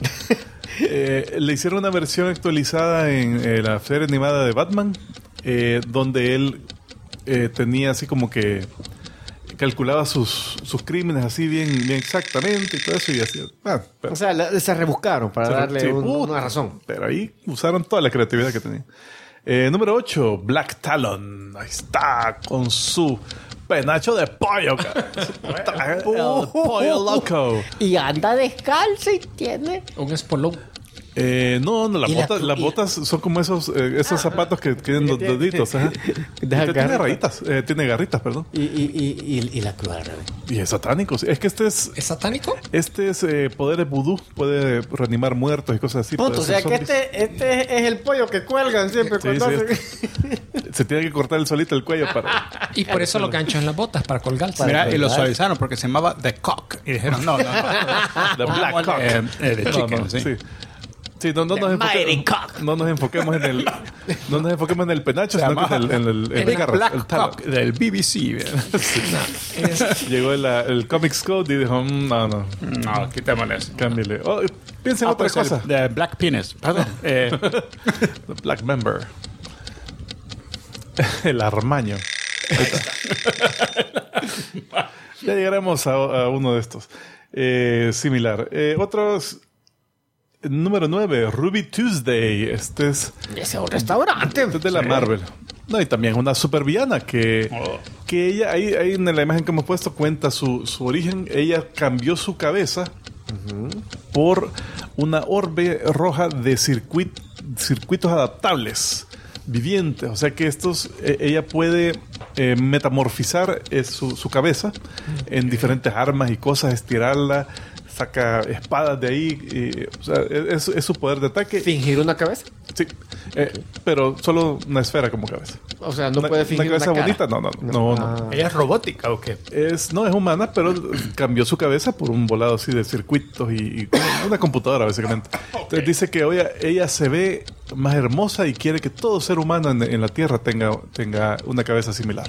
Le hicieron una versión actualizada en la serie animada de Batman, donde él tenía así como que calculaba sus crímenes así bien exactamente y todo eso y así. O sea, se rebuscaron para darle Sí, una razón. Pero ahí usaron toda la creatividad que tenía. Número 8, Black Talon. Ahí está, con su penacho de pollo. El pollo loco. Y anda descalzo y tiene... Un espolón. No, las botas son como esos zapatos que tienen los deditos. Ajá. Tiene rayitas, tiene garritas, perdón. Y la cruz al revés. Y es satánico. Es que este es satánico? poderes vudú, puede reanimar muertos y cosas así. Punto, o sea que este es el pollo que cuelgan siempre cuando sí, hacen... se tiene que cortar el solito el cuello para... Y por eso lo gancho en las botas, para colgarse. Mira, y lo suavizaron porque se llamaba The Cock. Y dijeron, no. The Black Cock. The Chicken, sí. Sí, no nos enfoquemos en el penacho, sino que en el carro, Black el talon. Cock del BBC. Llegó el Comics Code y dijo, no, quitémosle eso. cámbiale. Piensa en otra cosa. The Black Penis. Perdón. The Black Member. El armaño. Ahí está. Ya llegaremos a uno de estos. Similar. Otros... Número 9, Ruby Tuesday. Este es un restaurante. Este es de la Marvel. No, y también una supervillana que ella, ahí en la imagen que hemos puesto, cuenta su origen. Ella cambió su cabeza por una orbe roja de circuitos adaptables vivientes. O sea que ella puede metamorfizar su cabeza en diferentes armas y cosas, estirarla, saca espadas de ahí. O sea, es su poder de ataque. ¿Fingir una cabeza? Sí, pero solo una esfera como cabeza. O sea, no puede fingir una cabeza una bonita. No. ¿Ella es robótica o qué? No es humana, pero cambió su cabeza por un volado así de circuitos y una computadora básicamente. Entonces dice que ella se ve más hermosa y quiere que todo ser humano en la Tierra tenga una cabeza similar.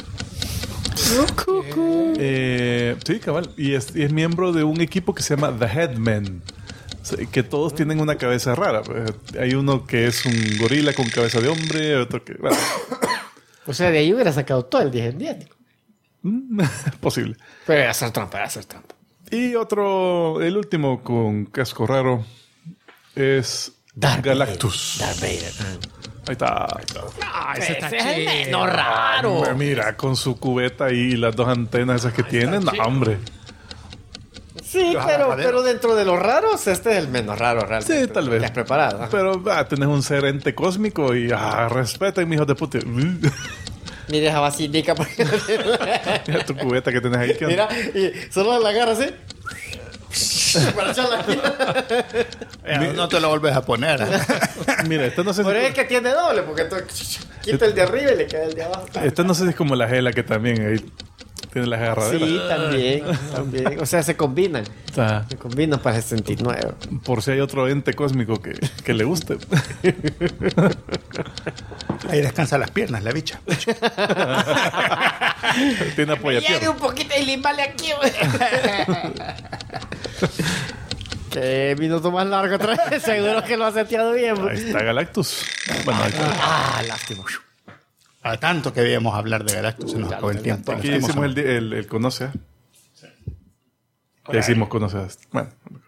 Sí, cabal. Y es miembro de un equipo que se llama The Headmen. Que todos tienen una cabeza rara. Hay uno que es un gorila con cabeza de hombre, otro que... Bueno. O sea, de ahí hubiera sacado todo el 10 en 10. Posible. Pero era hacer trampa. Y el último con casco raro es Galactus. Darth Vader. Ahí está. Ese está es el chido. menos raro. Mira, con su cubeta y las dos antenas esas que tiene. No, hombre. Sí, pero dentro de los raros, este es el menos raro realmente. Sí, tal vez. Que has preparado. Pero tenés un ser ente cósmico y respeten, mi hijo de puta. Mira esa basílica. Mira tu cubeta que tenés ahí. Mira, y solo la agarras así. Para echarla. No te lo vuelves a poner. Mira, esta no sé Pero si... es que tiene doble, porque quita el de arriba y le queda el de abajo. Esta no sé si es como la gela que también ahí tiene las agarraderas. Sí, también. O sea, se combinan. Ah, Se combinan para 69. por si hay otro ente cósmico que le guste. Ahí descansa las piernas, la bicha. Tiene apoyapiernas. Lleve un poquito y limbale aquí, güey. Qué minuto más largo otra vez. Seguro que lo ha seteado bien, güey. Ahí está Galactus. Bueno, ahí está. Lástima. A tanto que debíamos hablar de Galactus, se nos acabó el tiempo. Aquí hicimos el conoce. Ya hicimos conoce. Bueno.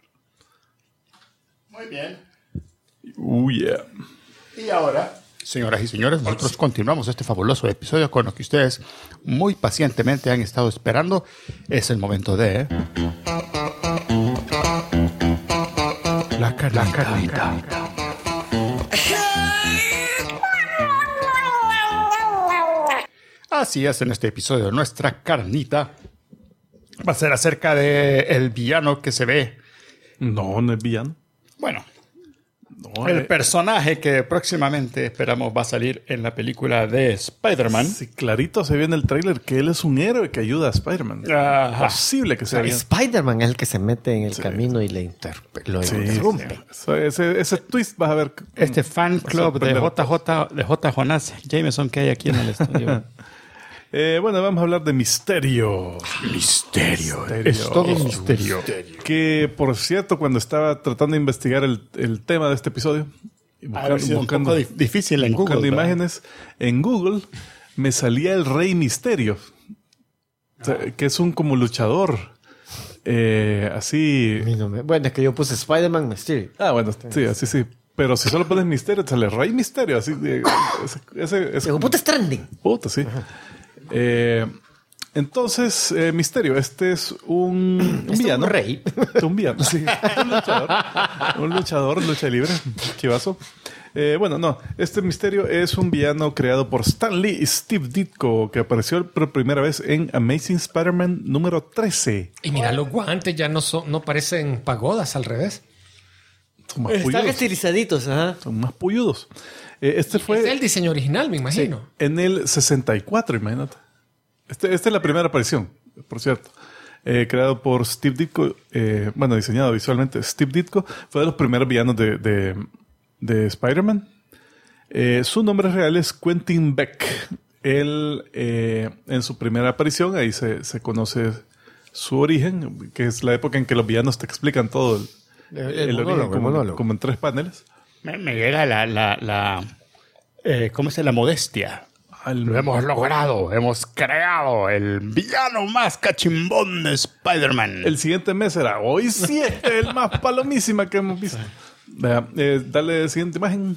Muy bien. Yeah. Y ahora, señoras y señores, nosotros continuamos este fabuloso episodio con lo que ustedes muy pacientemente han estado esperando. Es el momento de... La carnita. Así es, en este episodio nuestra carnita va a ser acerca de el villano que se ve. No es villano. Bueno, No, el personaje que próximamente esperamos va a salir en la película de Spider-Man. Sí, clarito se ve en el tráiler que él es un héroe que ayuda a Spider-Man. Ajá. Posible que sea bien. Spider-Man es el que se mete en el camino y lo interrumpe. Ese twist vas a ver. Este fan club de J. Jonas Jameson que hay aquí en el estudio. Bueno, vamos a hablar de Misterio. Misterio. Es todo un misterio. Que, por cierto, cuando estaba tratando de investigar el tema de este episodio, y buscando difícil en buscando Google, imágenes en Google, me salía el Rey Misterio, o sea, que es un como luchador. Así. Bueno, es que yo puse Spider-Man Mysterio. Bueno, sí, así sí. Pero si solo pones Misterio, te sale Rey Misterio. Así. Digo, puta, es trending. Puta, sí. Entonces, Misterio, este es un villano. Un rey. Un villano, sí. Un luchador, lucha libre, chivazo. Bueno, no. Este Misterio es un villano creado por Stan Lee y Steve Ditko, que apareció por primera vez en Amazing Spider-Man número 13. Y mira, los guantes ya no parecen pagodas, al revés. Son más Están puyudos. estilizaditos, ajá. Son más puyudos. Este fue... Es el diseño original, me imagino. En el 64, imagínate. Esta es la primera aparición, por cierto. Creado por Steve Ditko. Diseñado visualmente. Steve Ditko fue de los primeros villanos de Spider-Man. Su nombre real es Quentin Beck. Él, en su primera aparición, ahí se conoce su origen, que es la época en que los villanos te explican todo el origen, como en 3 paneles. Me llega ¿cómo se llama? La modestia. Lo hemos logrado. Hemos creado el villano más cachimbón de Spider-Man. El siguiente mes era, hoy sí, el más palomísima que hemos visto. Vea, dale siguiente imagen.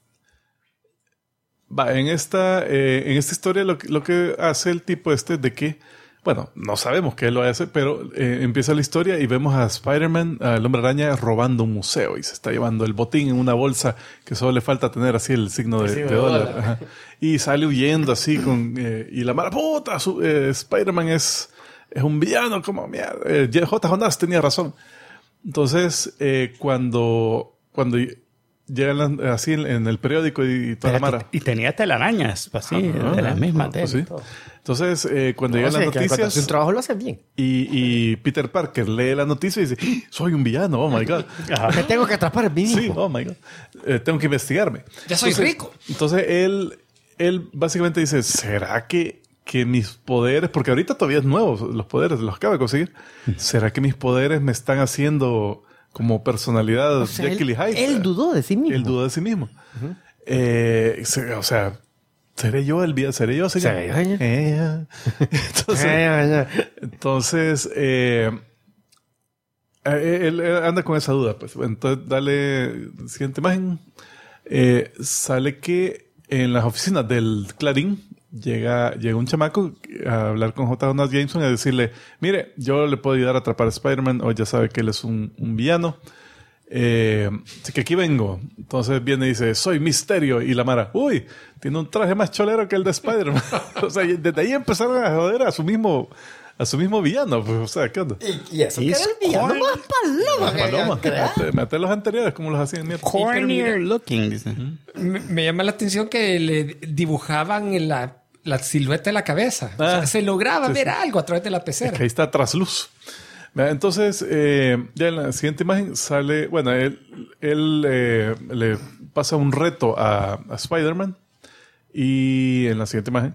Va, en esta historia lo que hace el tipo de que, bueno, no sabemos qué lo hace, pero empieza la historia y vemos a Spider-Man, al Hombre Araña, robando un museo y se está llevando el botín en una bolsa que solo le falta tener así el signo de dólar. Ajá. Y sale huyendo así y la mala puta, Spider-Man es un villano, como mierda. J. Jonas tenía razón. Entonces, cuando llegan así en el periódico y toda la mara. Y tenía telarañas, así, de la misma tela. Pues sí. Entonces, cuando llegan las noticias... Su trabajo lo hace bien. Y Peter Parker lee la noticia y dice, soy un villano, oh my God. Me tengo que atrapar a mí mismo. Sí, oh my God. Tengo que investigarme. Ya soy rico. Entonces, él básicamente dice, ¿será que mis poderes... Porque ahorita todavía es nuevo, los poderes los acabo de conseguir. ¿Será que mis poderes me están haciendo... como personalidad Jekyll y Hyde? Él dudó de sí mismo. Él dudó de sí mismo. O sea, ¿seré yo el villano? ¿Seré yo? Entonces, él anda con esa duda. Pues. Entonces, dale siguiente imagen. Sale que en las oficinas del Clarín llega un chamaco a hablar con J. Jonah Jameson y a decirle, mire, yo le puedo ayudar a atrapar a Spider-Man, o ya sabe que él es un villano. Así que aquí vengo. Entonces viene y dice, soy Misterio. Y la Mara, uy, tiene un traje más cholero que el de Spider-Man. O sea, desde ahí empezaron a joder a su mismo villano. Pues, o sea, ¿qué onda? Y eso que era el villano más paloma. Mate los anteriores, como los hacían. Cornier looking, dice. Me llama la atención que le dibujaban en la silueta de la cabeza. O sea, se lograba ver algo a través de la pecera. Es que ahí está trasluz. Entonces, ya en la siguiente imagen sale... Bueno, él le pasa un reto a Spider-Man. Y en la siguiente imagen...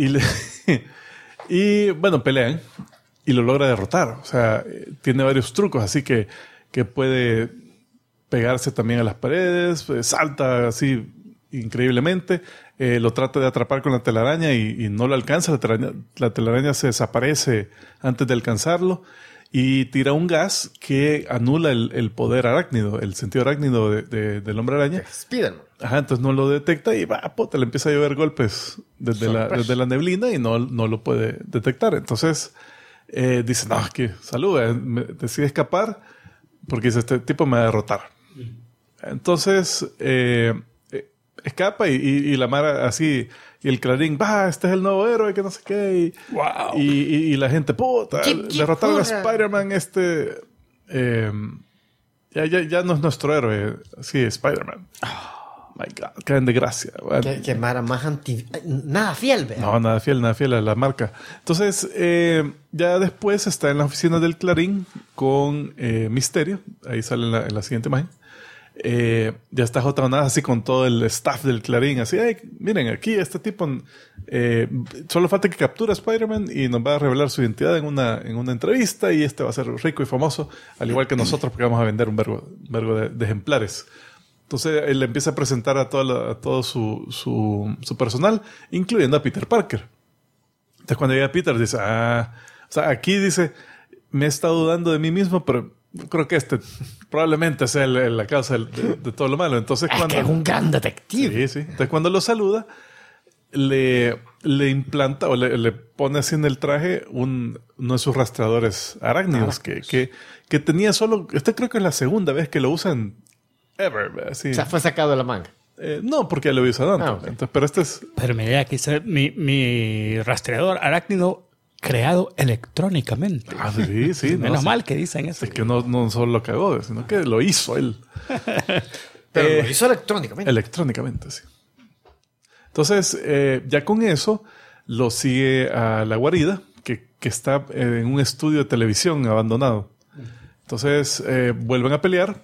Y bueno, pelean. Y lo logra derrotar. O sea, tiene varios trucos. Así que puede pegarse también a las paredes. Salta así increíblemente. Lo trata de atrapar con la telaraña y no lo alcanza. La telaraña se desaparece antes de alcanzarlo. Y tira un gas que anula el poder arácnido, el sentido arácnido del Hombre Araña. Spiderman. Ajá, entonces no lo detecta y le empieza a llover golpes desde la neblina y no lo puede detectar. Entonces dice, no, que salud, decide escapar porque dice, este tipo me va a derrotar. Entonces escapa y la Mara así... Y el Clarín, este es el nuevo héroe, que no sé qué. Wow. Y la gente, derrotaron a Spider-Man, ya no es nuestro héroe. Sí, Spider-Man. Oh, my God, qué desgracia. Que Mara más nada fiel, ¿verdad? No, nada fiel a la marca. Entonces, ya después está en la oficina del Clarín con Misterio. Ahí sale en la siguiente imagen. Ya está J. Jonah así con todo el staff del Clarín, así, miren, aquí este tipo solo falta que capture a Spider-Man y nos va a revelar su identidad en una entrevista y va a ser rico y famoso, al igual que nosotros, porque vamos a vender un vergo de ejemplares. Entonces él le empieza a presentar a todo su personal, incluyendo a Peter Parker. Entonces cuando llega Peter dice, o sea, aquí dice, me he estado dudando de mí mismo, pero creo que probablemente sea la causa de todo lo malo. Entonces, que es un gran detective. Sí. Entonces, cuando lo saluda, le implanta o le pone así en el traje uno de sus rastreadores arácnidos que tenía solo... creo que es la segunda vez que lo usan ever. Así. O sea, fue sacado de la manga. No, porque ya lo había usado antes. Okay. Entonces, pero este es... Pero mira, aquí está mi rastreador arácnido creado electrónicamente. Sí. Menos mal que dicen eso. Es que no solo lo cagó, sino que lo hizo él. Pero lo hizo electrónicamente. Electrónicamente, sí. Entonces, ya con eso, lo sigue a la guarida, que está en un estudio de televisión abandonado. Entonces, vuelven a pelear.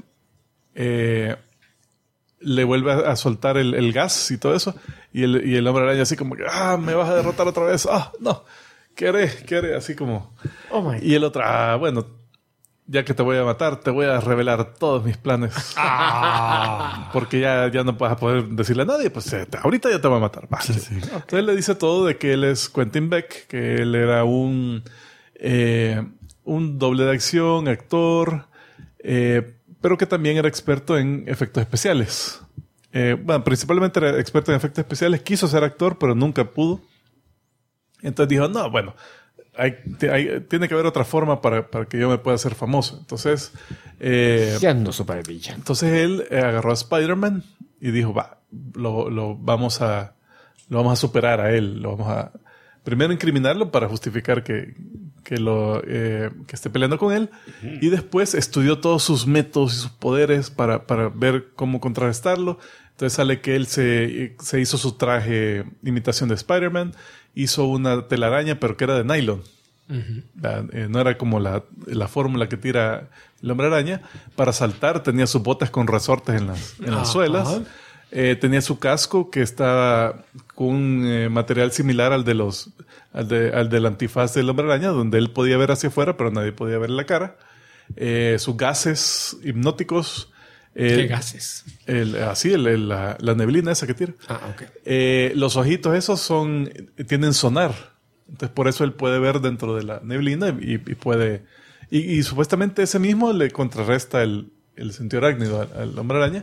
Le vuelve a soltar el gas y todo eso. Y el Hombre Araña así como que, me vas a derrotar otra vez. No. ¿Qué haré? Así como... Oh my God. Y el otro, bueno, ya que te voy a matar, te voy a revelar todos mis planes. Porque ya no vas a poder decirle a nadie, pues ahorita ya te voy a matar. Sí. Okay. Entonces le dice todo de que él es Quentin Beck, que él era un doble de acción, actor, pero que también era experto en efectos especiales. Bueno, principalmente era experto en efectos especiales. Quiso ser actor, pero nunca pudo. Entonces dijo, no, bueno, tiene que haber otra forma para que yo me pueda hacer famoso. Entonces, Siendo supervillano. entonces él agarró a Spider-Man y dijo, va, lo vamos a superar a él. Lo vamos a primero incriminarlo para justificar que esté peleando con él. Y después estudió todos sus métodos y sus poderes para ver cómo contrarrestarlo. Entonces sale que él se hizo su traje imitación de Spider-Man. Hizo una telaraña, pero que era de nylon. No era como la fórmula que tira el hombre araña. Para saltar tenía sus botas con resortes en las suelas. Tenía su casco que estaba con un material similar al del antifaz del hombre araña, donde él podía ver hacia afuera, pero nadie podía ver la cara. Sus gases hipnóticos. ¿Qué gases? La neblina esa que tira. Ok. Los ojitos esos tienen sonar. Entonces por eso él puede ver dentro de la neblina y puede... Y supuestamente ese mismo le contrarresta el sentido arácnido al hombre araña.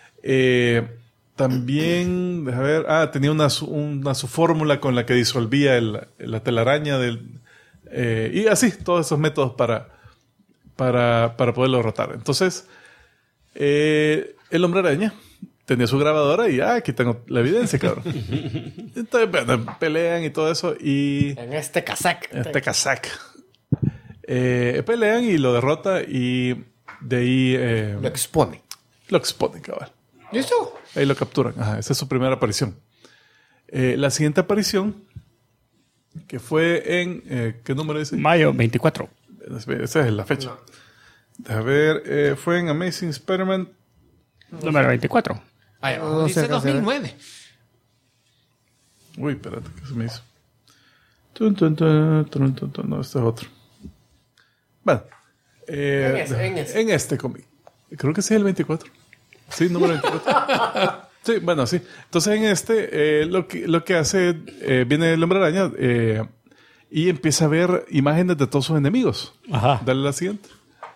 También, deja ver... tenía su fórmula con la que disolvía la telaraña y así, todos esos métodos para poderlo rotar. Entonces... el hombre araña tenía su grabadora y aquí tengo la evidencia, cabrón. Entonces, bueno, pelean y todo eso y... En este casac. Pelean y lo derrota y de ahí... Lo expone. Lo exponen, cabal. ¿Listo? Ahí lo capturan. Ajá, esa es su primera aparición. La siguiente aparición, que fue en... ¿qué número dice? Mayo 24. Esa es la fecha. A ver, fue en Amazing Spider-Man. Número 24. Dice 2009. Uy, espérate, ¿qué se me hizo? No, este es otro. Bueno. En este cómic. Creo que sí es el 24. Sí, número 24. Sí, bueno, sí. Entonces en este, lo que hace, viene el hombre araña y empieza a ver imágenes de todos sus enemigos. Ajá. Dale la siguiente.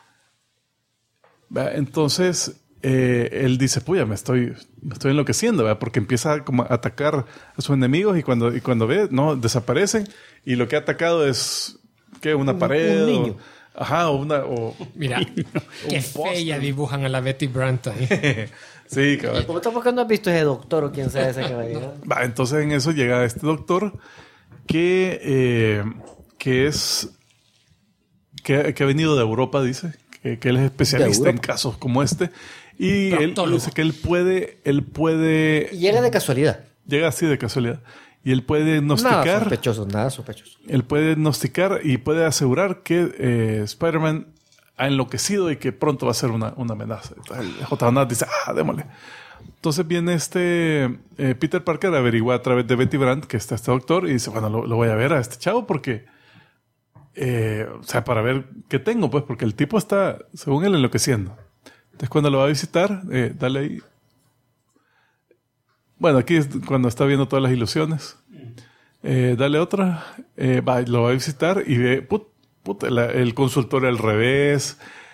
Entonces él dice, puya, me estoy enloqueciendo, ¿verdad? Porque empieza como a atacar a sus enemigos y cuando ve, no, desaparecen y lo que ha atacado es ¿qué? Una pared. Un niño. Mira, qué fea dibujan a la Betty Brant ahí. Sí, cabrón. ¿Por qué no has visto ese doctor o quién sabe ese caballero? Entonces en eso llega este doctor que ha venido de Europa, dice. Que él es especialista en casos como este. Y él dice que él puede... Y llega de casualidad. Llega así de casualidad. Y él puede diagnosticar... Nada sospechoso. Él puede diagnosticar y puede asegurar que Spider-Man ha enloquecido y que pronto va a ser una amenaza. Entonces el J. Nat dice, démosle. Entonces viene Peter Parker a averiguar a través de Betty Brant que está este doctor y dice, bueno, lo voy a ver a este chavo porque... para ver qué tengo, pues, porque el tipo está, según él, enloqueciendo. Entonces, cuando lo va a visitar, dale ahí. Bueno, aquí es cuando está viendo todas las ilusiones. Dale otra. Lo va a visitar y ve, el consultorio al revés.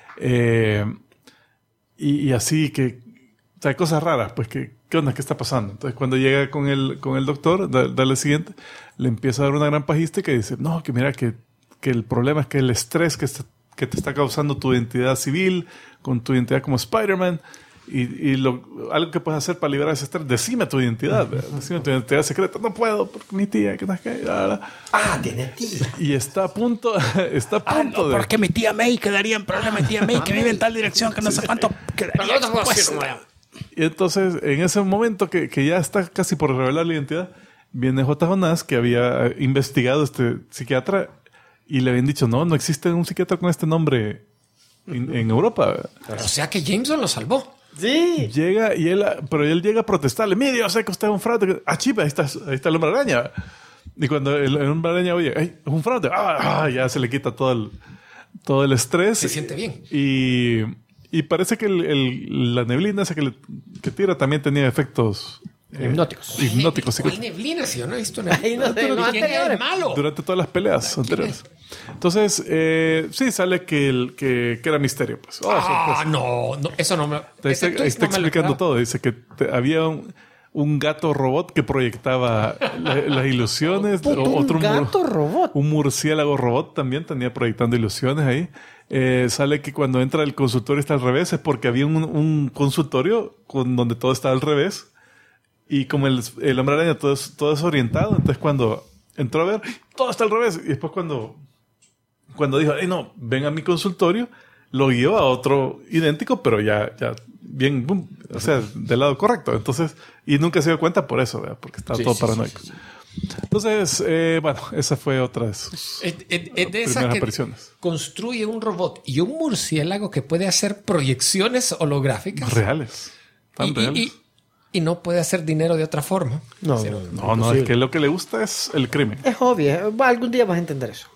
Y así que, hay cosas raras, pues, ¿qué onda? ¿Qué está pasando? Entonces, cuando llega con el doctor, dale el siguiente, le empieza a dar una gran pajista que dice, no, que mira que el problema es que el estrés que te está causando tu identidad civil, con tu identidad como Spider-Man, y algo que puedes hacer para liberar ese estrés, decime tu identidad, decime tu identidad secreta. No puedo, porque mi tía, que no es que... tiene tía. Y está a punto de... Porque mi tía May quedaría en problema, mi tía May que vive en tal dirección que no sé cuánto quedaría expuesta. Y entonces, en ese momento que ya está casi por revelar la identidad, viene J. Jonas, que había investigado este psiquiatra, y le habían dicho, no existe un psiquiatra con este nombre en Europa. O sea que Jameson lo salvó. Sí. Llega pero él llega a protestarle. Mire, yo sé que usted es un fraude. Chipa, ahí está el hombre araña. Y cuando el hombre araña oye, es un fraude. Ya se le quita todo el estrés. Se siente bien. Y parece que la neblina esa que tira también tenía efectos Hipnóticos. Hipnóticos. ¿Cuál neblina? Si yo no he visto nada. Ahí no sé, no, ¿Quién era el malo? Durante todas las peleas anteriores. Entonces, sí, sale que era Misterio. Pues. No, eso no me... Está explicando todo. Dice que había un gato robot que proyectaba las ilusiones. Un gato robot. Un murciélago robot también tenía proyectando ilusiones ahí. Sale que cuando entra el consultorio está al revés, es porque había un consultorio donde todo está al revés. Y como el hombre araña todo es orientado, entonces cuando entró a ver, todo está al revés. Y después cuando dijo, no, ven a mi consultorio, lo guió a otro idéntico, pero ya bien, boom, o sea, del lado correcto. Entonces, y nunca se dio cuenta por eso, ¿verdad? Porque estaba todo paranoico. Sí. Entonces, bueno, esa fue otra de sus primeras apariciones. Construye un robot y un murciélago que puede hacer proyecciones holográficas. Reales. Tan reales. Y no puede hacer dinero de otra forma. No, es que lo que le gusta es el crimen. Es obvio. Algún día vas a entender eso.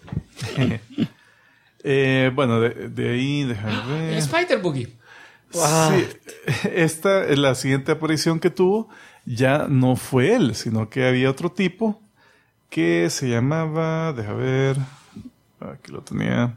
Bueno, de ahí, déjame ver. El Spider-Boogie. Sí, esta es la siguiente aparición que tuvo. Ya no fue él, sino que había otro tipo que se llamaba, déjame ver, aquí lo tenía,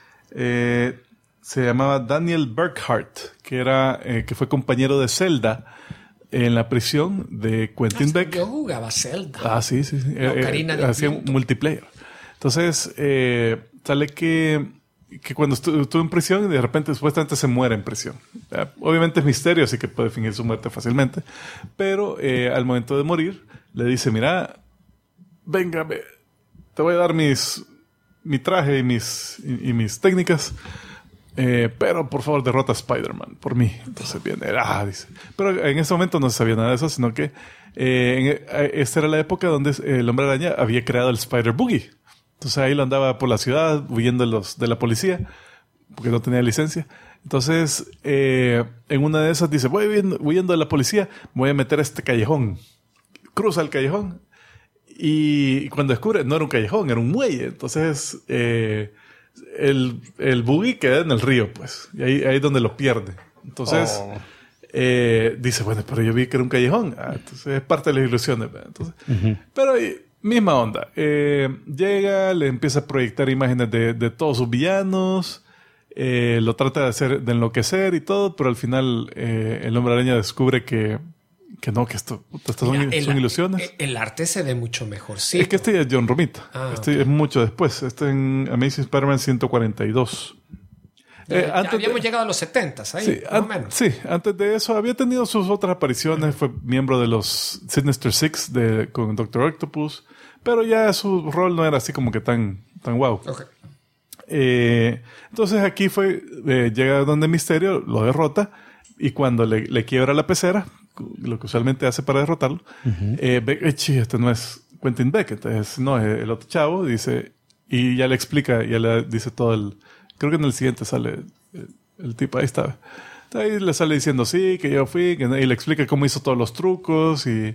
se llamaba Daniel Burkhart, que fue compañero de Zelda en la prisión de Quentin Beck. Yo jugaba Zelda. Sí. No, hacía multiplayer. Entonces, sale que cuando estuvo en prisión, de repente supuestamente se muere en prisión. Obviamente es misterio, así que puede fingir su muerte fácilmente. Pero al momento de morir, le dice, mira, venga, te voy a dar mi traje y mis técnicas. Pero por favor derrota a Spider-Man por mí. Entonces viene, dice. Pero en ese momento no se sabía nada de eso, sino que esta era la época donde el Hombre Araña había creado el Spider-Boogie. Entonces ahí lo andaba por la ciudad huyendo de la policía porque no tenía licencia. Entonces en una de esas dice, voy huyendo de la policía, voy a meter a este callejón. Cruza el callejón y cuando descubre, no era un callejón, era un muelle. Entonces el buggy queda en el río, pues. Y ahí es donde lo pierde. Entonces dice, bueno, pero yo vi que era un callejón. Entonces es parte de las ilusiones. Entonces, pero misma onda. Llega, le empieza a proyectar imágenes de todos sus villanos. Lo trata de enloquecer y todo, pero al final el Hombre Araña descubre que no, que esto son ilusiones. El arte se ve mucho mejor, sí. Es que este es John Romita. Es mucho después. En Amazing Spider-Man 142. Habíamos llegado a los 70s, ahí, sí, más o menos. Sí, antes de eso había tenido sus otras apariciones. Fue miembro de los Sinister Six con Doctor Octopus. Pero ya su rol no era así como que tan wow. Okay. Entonces aquí llega donde Misterio, lo derrota. Y cuando le quiebra la pecera, lo que usualmente hace para derrotarlo, este no es Quentin Beck, entonces no, es el otro chavo, dice, y ya le explica, ya le dice todo creo que en el siguiente sale el tipo, ahí está. Entonces, ahí le sale diciendo sí, que yo fui, y le explica cómo hizo todos los trucos y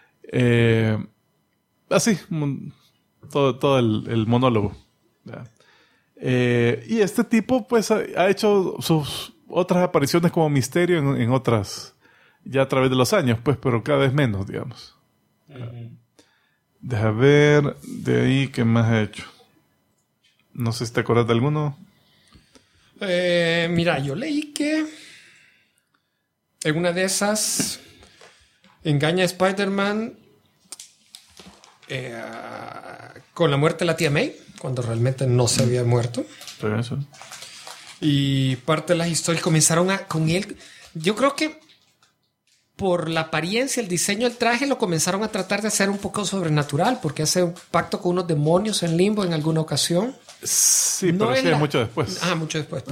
así, todo el monólogo. Y este tipo pues ha hecho sus otras apariciones como Misterio en otras, ya a través de los años, pues, pero cada vez menos, digamos. Deja ver de ahí qué más ha hecho. No sé si te acuerdas de alguno. Mira, yo leí que en una de esas engaña a Spider-Man con la muerte de la tía May, cuando realmente no se había muerto. Pero eso. Y parte de las historias comenzaron con él. Yo creo que por la apariencia, el diseño del traje, lo comenzaron a tratar de hacer un poco sobrenatural, porque hace un pacto con unos demonios en Limbo en alguna ocasión. Sí, no, pero sí, mucho después. Mucho después.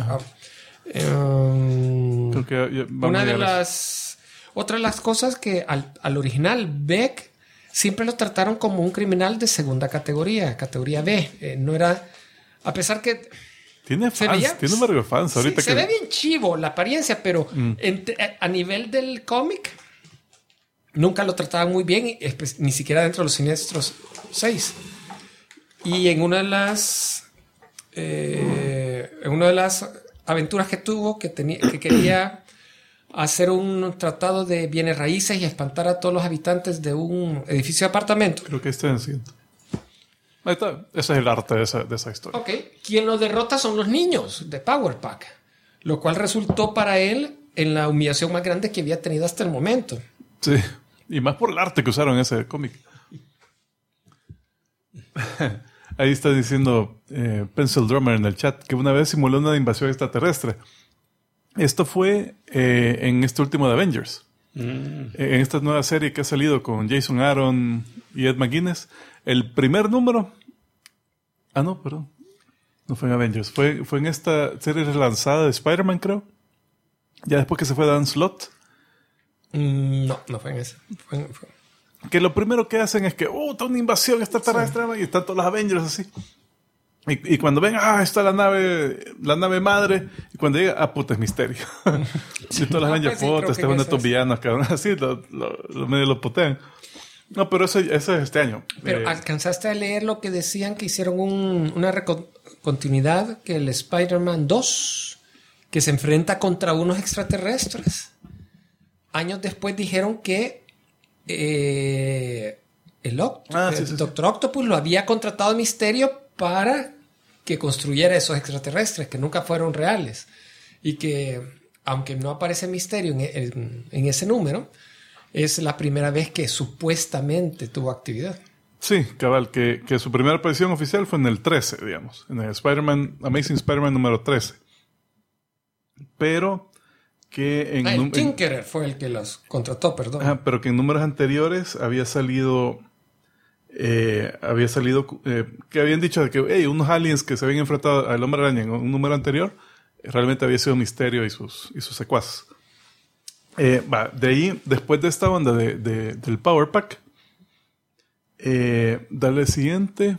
Creo que una de otra de las cosas que al original Beck siempre lo trataron como un criminal de segunda categoría B. No era, a pesar que tiene fans, tiene un barrio de fans. Ahorita se ve bien chivo la apariencia, pero a nivel del cómic nunca lo trataban muy bien, ni siquiera dentro de los Siniestros 6. Y en una de las aventuras que tuvo, que quería hacer un tratado de bienes raíces y espantar a todos los habitantes de un edificio de apartamento. Creo que está en el siguiente. Ahí está. Ese es el arte de esa historia. Ok. Quien lo derrota son los niños de Power Pack, lo cual resultó para él en la humillación más grande que había tenido hasta el momento. Sí. Y más por el arte que usaron en ese cómic. Ahí está diciendo Pencil Drummer en el chat que una vez simuló una invasión extraterrestre. Esto fue en este último de Avengers. En esta nueva serie que ha salido con Jason Aaron y Ed McGuinness. El primer número... Ah, no, perdón. No fue en Avengers. Fue en esta serie relanzada de Spider-Man, creo. Ya después que se fue Dan Slott. No fue en ese. Que lo primero que hacen es que... está una invasión extraterrestre. Sí. Y están todos los Avengers así. Y cuando ven, está la nave madre. Y cuando llega, puta, es Misterio. Y todos los Avengers, puta, este es uno de estos villanos, cabrón. Así, los medios lo putean. No, pero eso es este año. Pero ¿alcanzaste a leer lo que decían que hicieron una continuidad? Que el Spider-Man 2, que se enfrenta contra unos extraterrestres. Años después dijeron que el Doctor Octopus lo había contratado a Misterio para que construyera esos extraterrestres que nunca fueron reales. Y que, aunque no aparece Misterio en ese número, es la primera vez que supuestamente tuvo actividad. Sí, cabal, que su primera aparición oficial fue en el 13, digamos. En el Amazing Spider-Man número 13. Pero que en... el Tinkerer fue el que los contrató, perdón. Pero que en números anteriores había salido... que habían dicho de que unos aliens que se habían enfrentado al Hombre Araña en un número anterior, realmente había sido Misterio y sus secuaces. De ahí, después de esta onda del Power Pack, dale siguiente.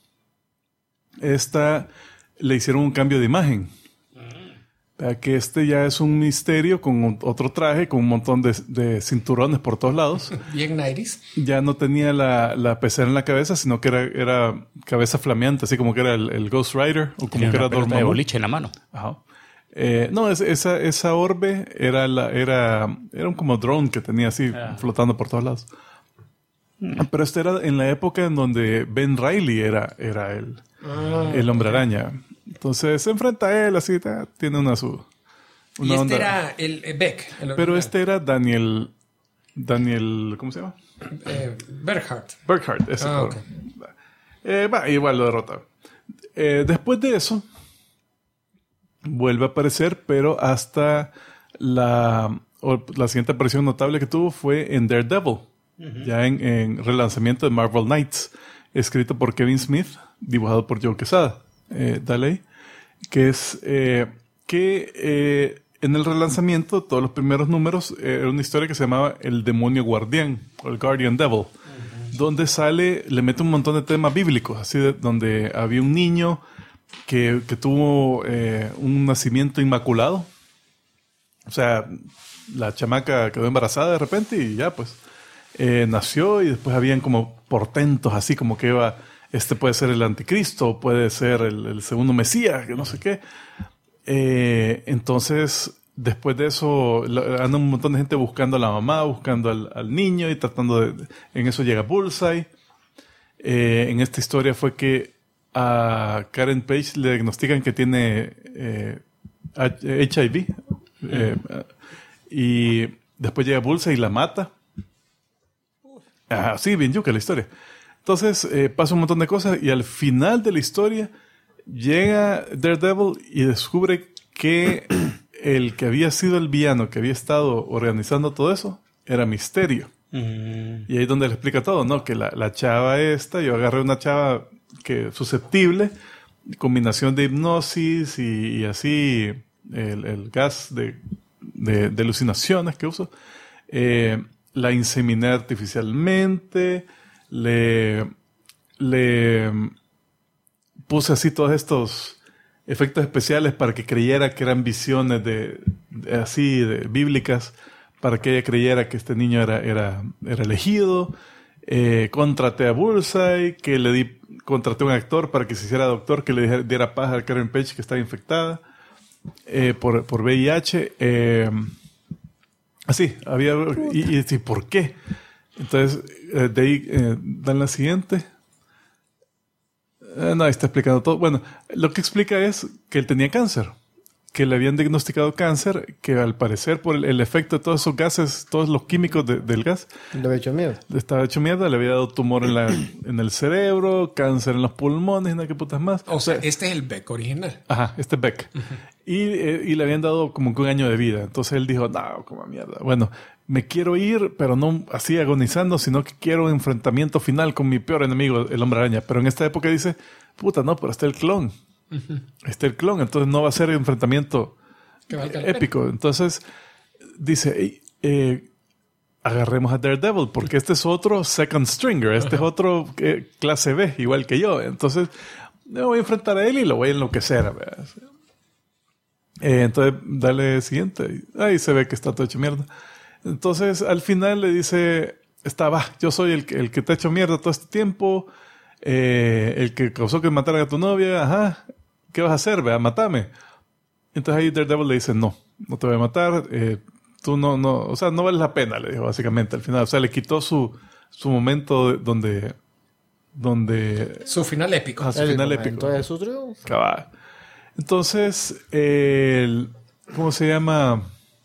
Esta le hicieron un cambio de imagen. Que este ya es un Misterio con otro traje, con un montón de cinturones por todos lados. Bien 90s. Ya no tenía la pecera en la cabeza, sino que era cabeza flameante, así como que era el Ghost Rider, o como que era Dormammu de boliche en la mano. Ajá. No, esa orbe era un como drone que tenía así flotando por todos lados. Pero este era en la época en donde Ben Reilly era el Hombre Araña. Entonces se enfrenta a él así, tiene una y onda. Era el Beck. Pero este era Daniel, ¿cómo se llama? Berghardt, ese okay. Igual lo derrota. Después de eso vuelve a aparecer, pero hasta la siguiente aparición notable que tuvo fue en Daredevil, ya en relanzamiento de Marvel Knights, escrito por Kevin Smith, dibujado por Joe Quesada. Daley, que es que en el relanzamiento, todos los primeros números, era una historia que se llamaba El Demonio Guardián, o el Guardian Devil, donde le mete un montón de temas bíblicos, así donde había un niño que tuvo un nacimiento inmaculado. O sea, la chamaca quedó embarazada de repente y ya pues nació, y después habían como portentos así como que iba... Este puede ser el anticristo, puede ser el segundo Mesías, que no sé qué. Entonces, después de eso, anda un montón de gente buscando a la mamá, buscando al niño y tratando en eso llega Bullseye. En esta historia fue que a Karen Page le diagnostican que tiene HIV. Y después llega Bullseye y la mata. Sí, bien yuca la historia. Entonces pasa un montón de cosas y al final de la historia llega Daredevil y descubre que el que había sido el villano que había estado organizando todo eso era Misterio. Y ahí es donde le explica todo, ¿no? Que la chava yo agarré una chava que susceptible, combinación de hipnosis y así el gas de alucinaciones que uso. La inseminé artificialmente. Le puse así todos estos efectos especiales para que creyera que eran visiones bíblicas, para que ella creyera que este niño era elegido. Contraté a Bullseye, contraté a un actor para que se hiciera doctor, que le diera paz a Karen Page que estaba infectada por VIH. Así, había... ¿Y por qué? Entonces, de ahí dan la siguiente. No, ahí está explicando todo. Bueno, lo que explica es que él tenía cáncer. Que le habían diagnosticado cáncer, que al parecer por el efecto de todos esos gases, todos los químicos del gas, Le había hecho miedo. le estaba hecho mierda, le había dado tumor en el cerebro, cáncer en los pulmones, no qué putas más. O sea, este es el Beck original. Ajá, este Beck. Y le habían dado como que un año de vida. Entonces él dijo, no, como mierda. Bueno, me quiero ir, pero no así agonizando, sino que quiero un enfrentamiento final con mi peor enemigo, el Hombre Araña. Pero en esta época dice, puta, no, pero está el clon. Está el clon, entonces no va a ser el enfrentamiento épico. Entonces dice, agarremos a Daredevil, porque este es otro second stringer, este es otro clase B, igual que yo. Entonces me voy a enfrentar a él y lo voy a enloquecer. Entonces dale siguiente. Ahí se ve que está todo hecho mierda. Entonces al final le dice, yo soy el que te ha hecho mierda todo este tiempo, el que causó que mataran a tu novia, ajá. ¿Qué vas a hacer? Mátame. Entonces ahí Daredevil le dice, no te voy a matar, tú no, o sea, no vale la pena, le dijo básicamente al final. O sea, le quitó su momento donde Su final épico. Su final épico. Entonces su triunfo. Cabal. Entonces, ¿cómo se llama?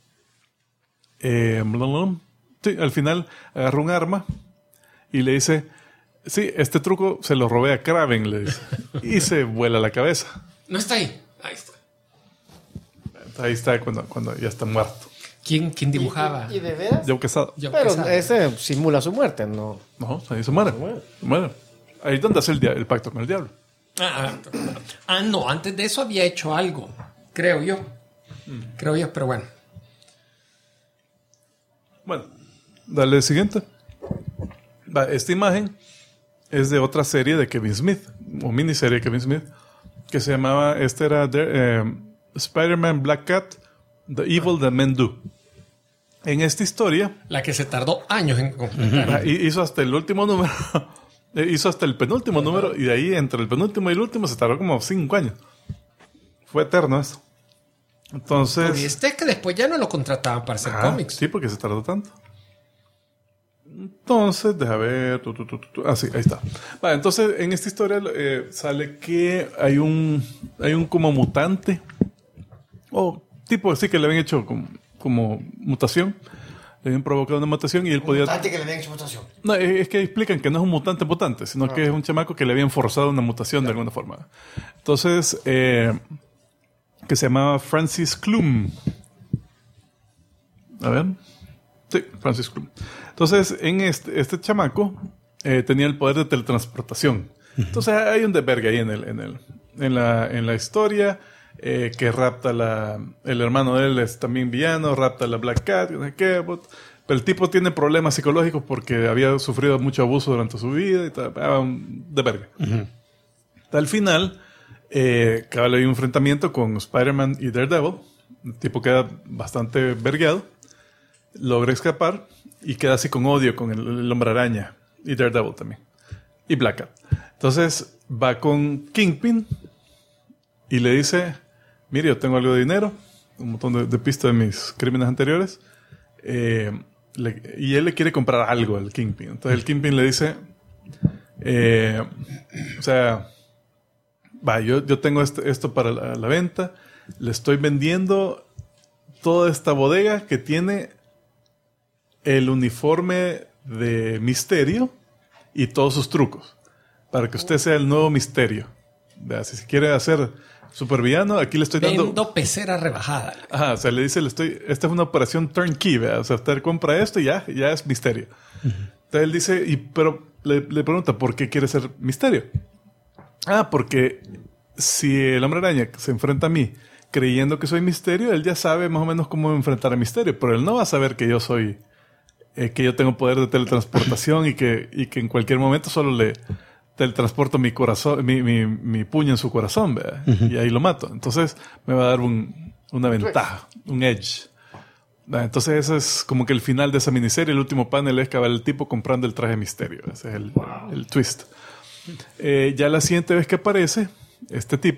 Sí, al final agarra un arma y le dice, sí, este truco se lo robé a Kraven, le dice. Y se vuela la cabeza. No está ahí. Ahí está. Ahí está cuando ya está muerto. ¿Quién dibujaba? ¿Y de veras? Joe Quesada. Joe Pero Quesada. ese simula su muerte, ¿no? No, ahí se muere. Bueno, ahí es donde hace el pacto con el diablo. No, antes de eso había hecho algo, creo yo. Pero bueno. Bueno, dale el siguiente. Esta imagen es de otra serie de Kevin Smith, o miniserie de Kevin Smith, que se llamaba, Spider-Man Black Cat, The Evil That Men Do. En esta historia... La que se tardó años en completar. Hizo hasta el último número. Hizo hasta el penúltimo número, y de ahí, entre el penúltimo y el último, se tardó como 5 años. Fue eterno esto. Entonces... Es que después ya no lo contrataban para hacer cómics. Sí, porque se tardó tanto. Entonces, deja ver. Sí, ahí está. Vale, entonces, en esta historia sale que hay un como mutante. O tipo así que le habían hecho como mutación. Le habían provocado una mutación y él podía... Mutante que le habían hecho mutación. No, es que explican que no es un mutante, sino que es un chamaco que le habían forzado una mutación de alguna forma. Entonces, que se llamaba Francis Klum. A ver. Sí, Francis Klum. Entonces, en este chamaco tenía el poder de teletransportación. Entonces, hay un desvergue ahí en la historia, que rapta el hermano de él es también villano, rapta a la Black Cat, no sé qué, pero el tipo tiene problemas psicológicos porque había sufrido mucho abuso durante su vida y tal, un desvergue. Al final, cabal, hay un enfrentamiento con Spider-Man y Daredevil. El tipo queda bastante vergueado, logra escapar y queda así con odio con el Hombre Araña y Daredevil también. Y Black Cat. Entonces va con Kingpin y le dice, mire, yo tengo algo de dinero, un montón de pistas de mis crímenes anteriores, y él le quiere comprar algo al Kingpin. Entonces el Kingpin le dice, o sea, yo tengo esto para la venta, le estoy vendiendo toda esta bodega que tiene el uniforme de Misterio y todos sus trucos, para que usted sea el nuevo Misterio. Si se quiere hacer supervillano, aquí le estoy dando... Vendo pecera rebajada. Ajá, o sea, le dice, esta es una operación turnkey, ¿verdad? O sea, usted compra esto y ya es Misterio. Entonces él dice, pero le pregunta, ¿por qué quiere ser Misterio? Porque si el Hombre Araña se enfrenta a mí creyendo que soy Misterio, él ya sabe más o menos cómo enfrentar a Misterio, pero él no va a saber que yo soy... que yo tengo poder de teletransportación y que en cualquier momento solo le teletransporto mi corazón, mi puño en su corazón, ¿verdad? Y ahí lo mato. Entonces me va a dar una ventaja, un edge. Entonces ese es como que el final de esa miniserie. El último panel es que va el tipo comprando el traje de Misterio. Ese es el twist. Ya la siguiente vez que aparece este tipo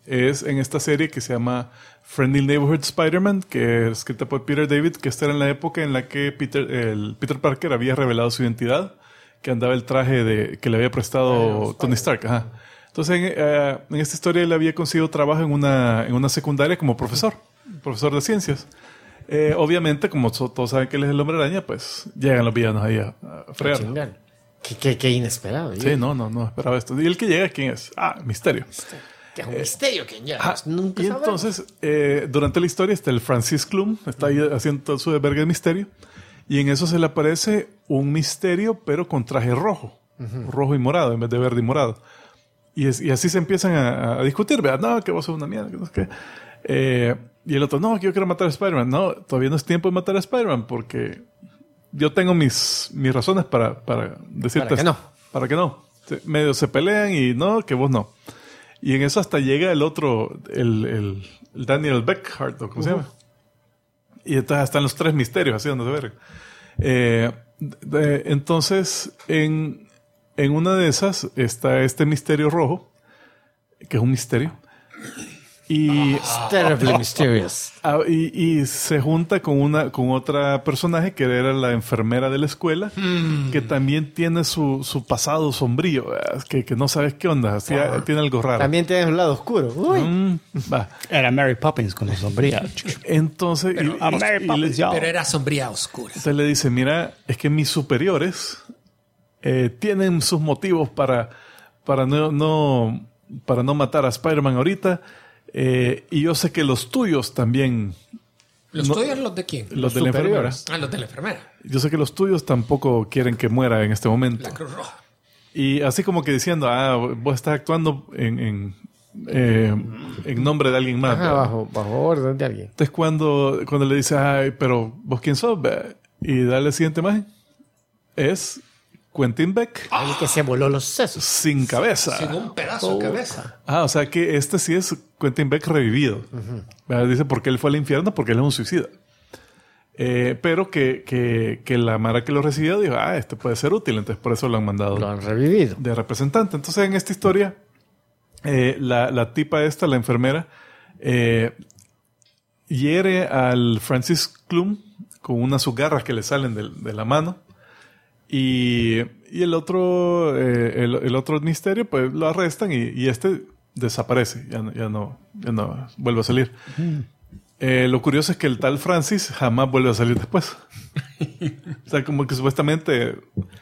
es en esta serie que se llama Friendly Neighborhood Spider-Man, que es escrita por Peter David, que esta era en la época en la que Peter Parker había revelado su identidad, que andaba el traje que le había prestado Tony Stark. Ajá. Entonces, en esta historia él había conseguido trabajo en una secundaria como profesor de ciencias. Obviamente, como todos saben que él es el Hombre Araña, pues llegan los villanos ahí a fregar. Qué inesperado. Sí, no esperaba esto. ¿Y el que llega quién es? Misterio. Que es un misterio que ya nunca y sabemos. entonces, durante la historia está el Francis Clum, está ahí haciendo todo su desvergue de misterio, y en eso se le aparece un Misterio, pero con traje rojo, rojo y morado, en vez de verde y morado. Y así se empiezan a discutir, ¿verdad? No, que vos sos una mierda, que no sé qué. Y el otro, no, que yo quiero matar a Spider-Man. No, todavía no es tiempo de matar a Spider-Man, porque yo tengo mis razones para decirte para que no. Para que no. Medio se pelean y no, que vos no. Y en eso hasta llega el otro, el Daniel Beckhart, ¿o cómo se llama? Y entonces están los tres misterios así donde se ve. Entonces, en una de esas está este misterio rojo, que es un misterio. Y terribly mysterious. Y se junta con otra personaje que era la enfermera de la escuela, que también tiene su pasado sombrío, que no sabes qué onda, así, tiene algo raro. También tiene un lado oscuro. Va. Era Mary Poppins con sombría. Entonces, pero era sombría oscura. Entonces le dice, mira, es que mis superiores tienen sus motivos para no matar a Spider-Man ahorita. Y yo sé que los tuyos también... ¿Los tuyos los de quién? Los de la enfermera. Los de la enfermera. Yo sé que los tuyos tampoco quieren que muera en este momento. La Cruz Roja. Y así como que diciendo, vos estás actuando en nombre de alguien más. Ajá, bajo orden de alguien. Entonces cuando le dice, pero vos quién sos, y dale la siguiente imagen, es Quentin Beck. El que se voló los sesos. Sin cabeza. Sin un pedazo de cabeza. O sea que este sí es Quentin Beck revivido. Dice, porque él fue al infierno, porque él es un suicida. Pero que la mara que lo recibió dijo, este puede ser útil, entonces por eso lo han mandado. Lo han revivido. De representante. Entonces en esta historia, la tipa esta, la enfermera, hiere al Francis Clum con unas sus garras que le salen de la mano. Y el otro misterio, pues lo arrestan y este desaparece. Ya no vuelve a salir. Lo curioso es que el tal Francis jamás vuelve a salir después. O sea, como que supuestamente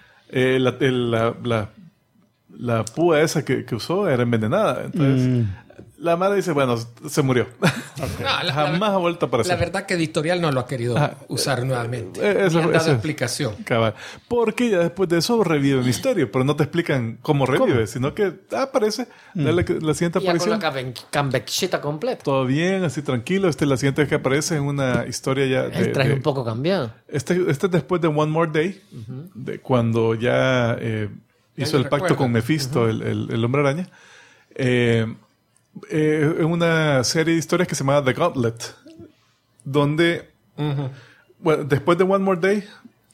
la púa esa que usó era envenenada. Entonces, la madre dice, bueno, se murió. Okay. Jamás ha vuelto a aparecer. La verdad que editorial no lo ha querido usar nuevamente. Ni han dado explicación. Cabal. Porque ya después de eso revive el misterio, pero no te explican cómo revive, sino que aparece. La siguiente aparición. Ya con la cambechita completa. Todo bien, así tranquilo. La siguiente vez que aparece en una historia ya... El traje un poco cambiado. Este es después de One More Day, de cuando ya hizo el pacto con Mephisto, el Hombre Araña. En una serie de historias que se llamaba The Gauntlet, donde bueno, después de One More Day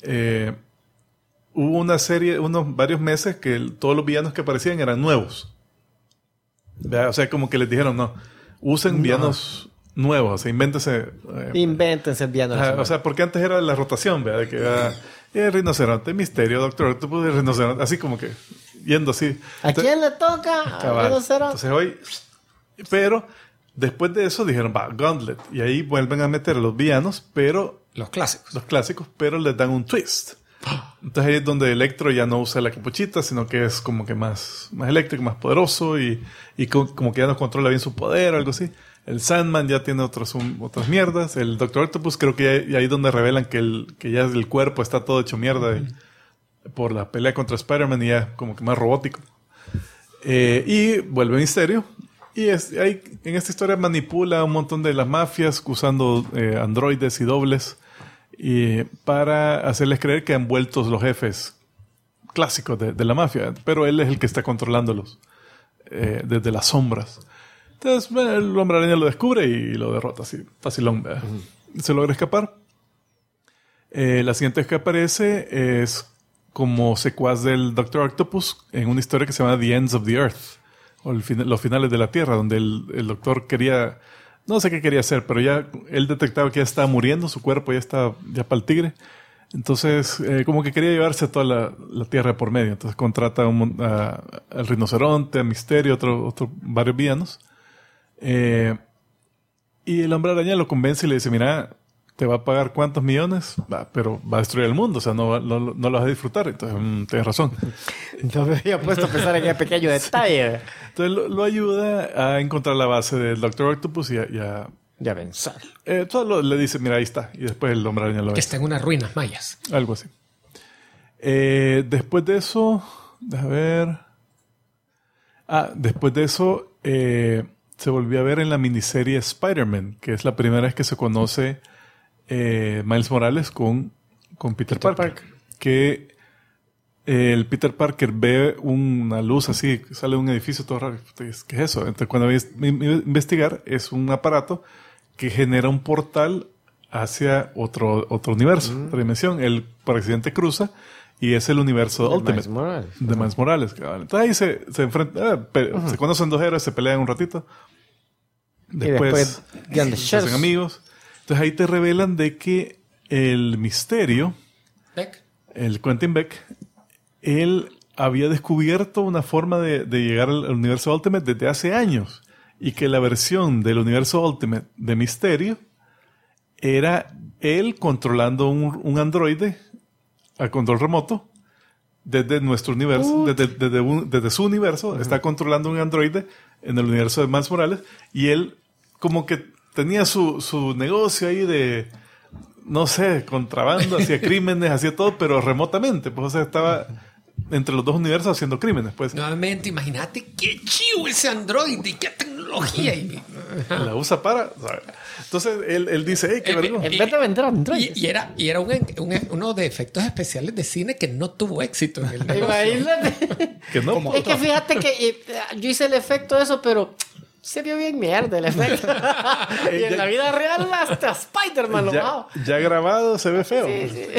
hubo una serie, varios meses que todos los villanos que aparecían eran nuevos. O sea, como que les dijeron, no, usen villanos nuevos, o sea, invéntense villanos. O sea, porque antes era la rotación, ¿verdad? De que el rinoceronte, Misterio, Doctor Octopus, el rinoceronte, así como que yendo así. ¿A quién le toca? Al rinoceronte. Entonces hoy... Pero después de eso dijeron, Gauntlet. Y ahí vuelven a meter a los villanos, pero... Los clásicos, pero les dan un twist. Entonces ahí es donde Electro ya no usa la capuchita, sino que es como que más eléctrico, más poderoso y como que ya no controla bien su poder o algo así. El Sandman ya tiene otras mierdas. El Doctor Octopus creo que ahí es donde revelan que ya el cuerpo está todo hecho mierda por la pelea contra Spider-Man y ya como que más robótico. Y vuelve Misterio. Y ahí, en esta historia manipula un montón de las mafias usando androides y dobles para hacerles creer que han vuelto los jefes clásicos de la mafia. Pero él es el que está controlándolos desde las sombras. Entonces el Hombre Araña lo descubre y lo derrota así, facilón. Se logra escapar. La siguiente vez que aparece es como secuaz del Doctor Octopus en una historia que se llama The Ends of the Earth, o los finales de la Tierra, donde el doctor quería, no sé qué quería hacer, pero ya él detectaba que ya estaba muriendo, su cuerpo ya estaba ya para el tigre. Entonces, como que quería llevarse toda la Tierra por medio. Entonces contrata al rinoceronte, a Misterio, varios villanos. Y el Hombre Araña lo convence y le dice, mira, te va a pagar cuántos millones, pero va a destruir el mundo, o sea, no lo vas a disfrutar. Entonces, tienes razón. No me había puesto a pensar en ese pequeño detalle. Entonces lo ayuda a encontrar la base del Doctor Octopus y a vencer. Todo le dice, mira, ahí está. Y después el Hombre Araña lo ve. Que está en unas ruinas mayas. Algo así. Después de eso, déjame ver. Después de eso, se volvió a ver en la miniserie Spider-Man, que es la primera vez que se conoce Miles Morales con Peter Parker. Que el Peter Parker ve una luz así, sale de un edificio todo raro. ¿Qué es eso? Entonces, cuando voy a investigar, es un aparato que genera un portal hacia otro universo, otra dimensión. Él por accidente cruza y es el universo Ultimate de Miles Morales. Entonces ahí se enfrentan, se conocen dos héroes, se pelean un ratito. Después se hacen amigos. Entonces ahí te revelan de que el Misterio, el Quentin Beck, él había descubierto una forma de llegar al universo Ultimate desde hace años. Y que la versión del universo Ultimate de Misterio era él controlando un androide a control remoto desde nuestro universo, desde su universo, está controlando un androide en el universo de Miles Morales, y él como que tenía su negocio ahí de, no sé, contrabando, hacía crímenes, hacía todo, pero remotamente, pues o sea, estaba entre los dos universos haciendo crímenes, pues. Nuevamente, imagínate qué chido ese androide, qué tecnología. La usa para... Entonces, él dice, hey, qué vergüenza. En vez de vender androides. Y era uno de efectos especiales de cine que no tuvo éxito en el Imagínate. Que no. Es que fíjate que yo hice el efecto de eso, pero se vio bien mierda el efecto. Y en la vida real hasta Spider-Man lo bajó. Ya grabado se ve feo.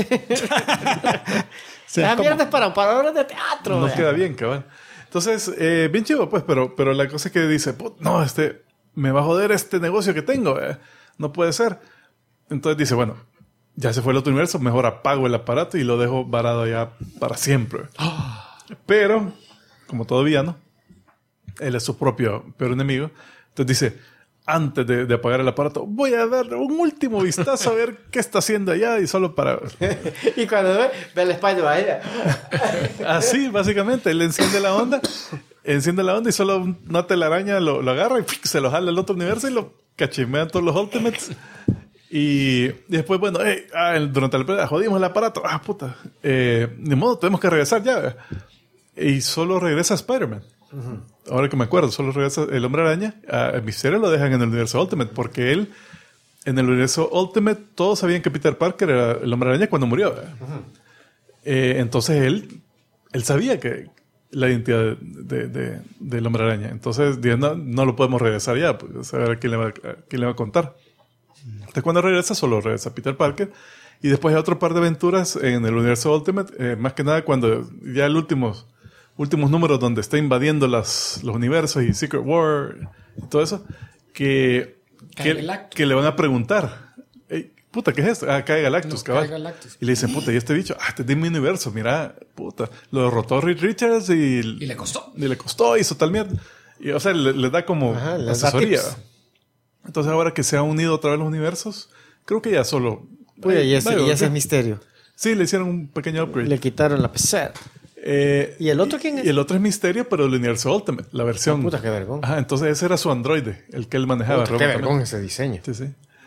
Sí. Esa mierda es para obras de teatro. No queda bien, cabrón. Entonces, bien chido, pues, pero la cosa es que dice, no, me va a joder este negocio que tengo, no puede ser. Entonces dice, bueno, ya se fue el otro universo, mejor apago el aparato y lo dejo varado ya para siempre. Pero, como todo villano, él es su propio peor enemigo. Entonces dice, antes de apagar el aparato, voy a darle un último vistazo a ver qué está haciendo allá y solo para... Y cuando ve el Spider-Man. Así, básicamente, él enciende la onda y solo una telaraña lo agarra y se lo jala al otro universo y lo cachimean todos los Ultimates. Y después, bueno, durante la pelea jodimos el aparato. Puta. Ni modo, tenemos que regresar ya. Y solo regresa Spider-Man. Ahora que me acuerdo, solo regresa el Hombre Araña. A Misterio lo dejan en el universo Ultimate porque él, en el universo Ultimate, todos sabían que Peter Parker era el Hombre Araña cuando murió. Entonces él sabía que la identidad del Hombre Araña. Entonces no lo podemos regresar ya, pues, a ver a quién le va a contar. Entonces cuando regresa, solo regresa Peter Parker. Y después hay otro par de aventuras en el universo Ultimate. Más que nada cuando ya el últimos números donde está invadiendo los universos y Secret War y todo eso, que le van a preguntar, puta, ¿qué es esto? Cae Galactus, cabal. Y le dicen, puta, ¿y este bicho? Este es de mi universo, mira, puta. Lo derrotó Reed Richards y le costó. Y le costó, hizo tal mierda. Y, o sea, le da como asesoría. Entonces ahora que se han unido otra vez los universos, creo que ya solo... y ese es Misterio. Sí, le hicieron un pequeño upgrade. Le quitaron la pecera. ¿Y el otro quién es? Y el otro es Misterio, pero del universo Ultimate, la versión. Puta, qué vergón. Entonces ese era su androide, el que él manejaba. Puta, qué vergón ese diseño. Sí.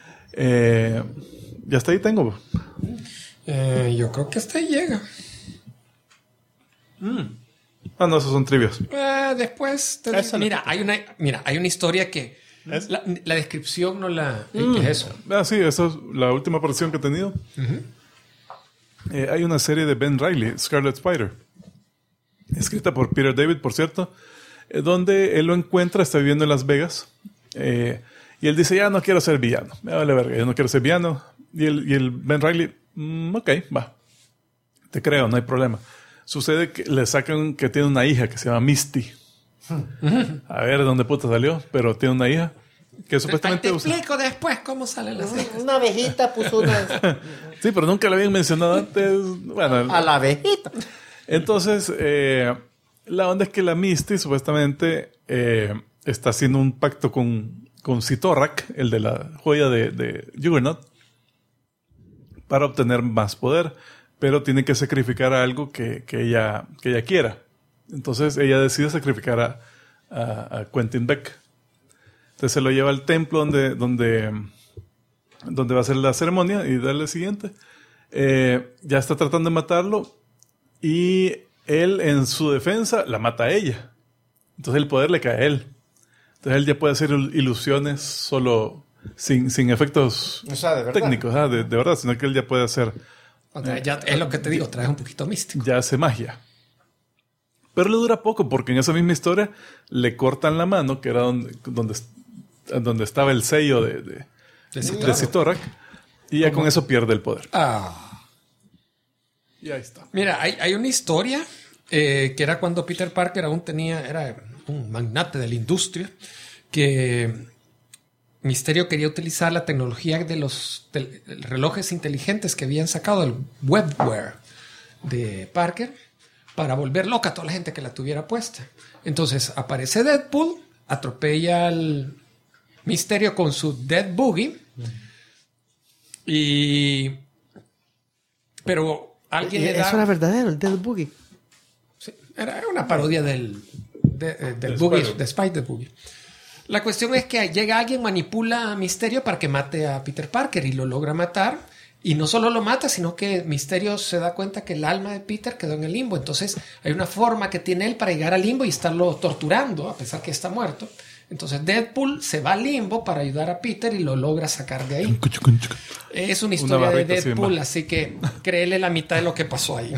Ya hasta ahí tengo. Yo creo que hasta ahí llega. No, esos son trivias. Después, hay una historia que la descripción no la... ¿Qué es eso? Sí, esa es la última aparición que he tenido. Hay una serie de Ben Reilly, Scarlet Spider, escrita por Peter David, por cierto, donde él lo encuentra, está viviendo en Las Vegas, y él dice, ya no quiero ser villano, me vale verga, yo no quiero ser villano. Y el Ben Reilly, ok, va, te creo, no hay problema. Sucede que le sacan que tiene una hija que se llama Misty, A ver de dónde puta salió, pero tiene una hija que supuestamente Te explico después cómo salen las hijas. Una abejita puso una... Sí, pero nunca la habían mencionado antes. Bueno, A la abejita. entonces, la onda es que la Misty supuestamente está haciendo un pacto con Sitorak, el de la joya de Juggernaut, para obtener más poder, pero tiene que sacrificar algo que ella quiera. Entonces ella decide sacrificar a Quentin Beck. Entonces se lo lleva al templo donde va a ser la ceremonia y darle el siguiente. Ya está tratando de matarlo y él en su defensa la mata a ella. Entonces el poder le cae a él. Entonces él ya puede hacer ilusiones solo sin efectos O sea, de verdad. técnicos, de verdad, sino que él ya puede hacer, O sea, ya es lo que te digo, traes un poquito místico. ya hace magia. Pero le dura poco porque en esa misma historia le cortan la mano, que era donde estaba el sello de Sitorak, y ya con eso pierde el poder. Y ahí está. Mira, hay una historia que era cuando Peter Parker era un magnate de la industria, que Misterio quería utilizar la tecnología de los relojes inteligentes que habían sacado, el webware de Parker, para volver loca a toda la gente que la tuviera puesta. Entonces aparece Deadpool, atropella al Misterio con su Dead Boogie, pero alguien le da... Eso era verdadero, el Dead Boogie. Sí, era una parodia del Boogie, de Spider Boogie. La cuestión es que llega alguien, manipula a Misterio para que mate a Peter Parker y lo logra matar. Y no solo lo mata, sino que Misterio se da cuenta que el alma de Peter quedó en el limbo. Entonces hay una forma que tiene él para llegar al limbo y estarlo torturando, a pesar que está muerto. Entonces Deadpool se va al limbo para ayudar a Peter y lo logra sacar de ahí. Es una historia de Deadpool, así que créele la mitad de lo que pasó ahí.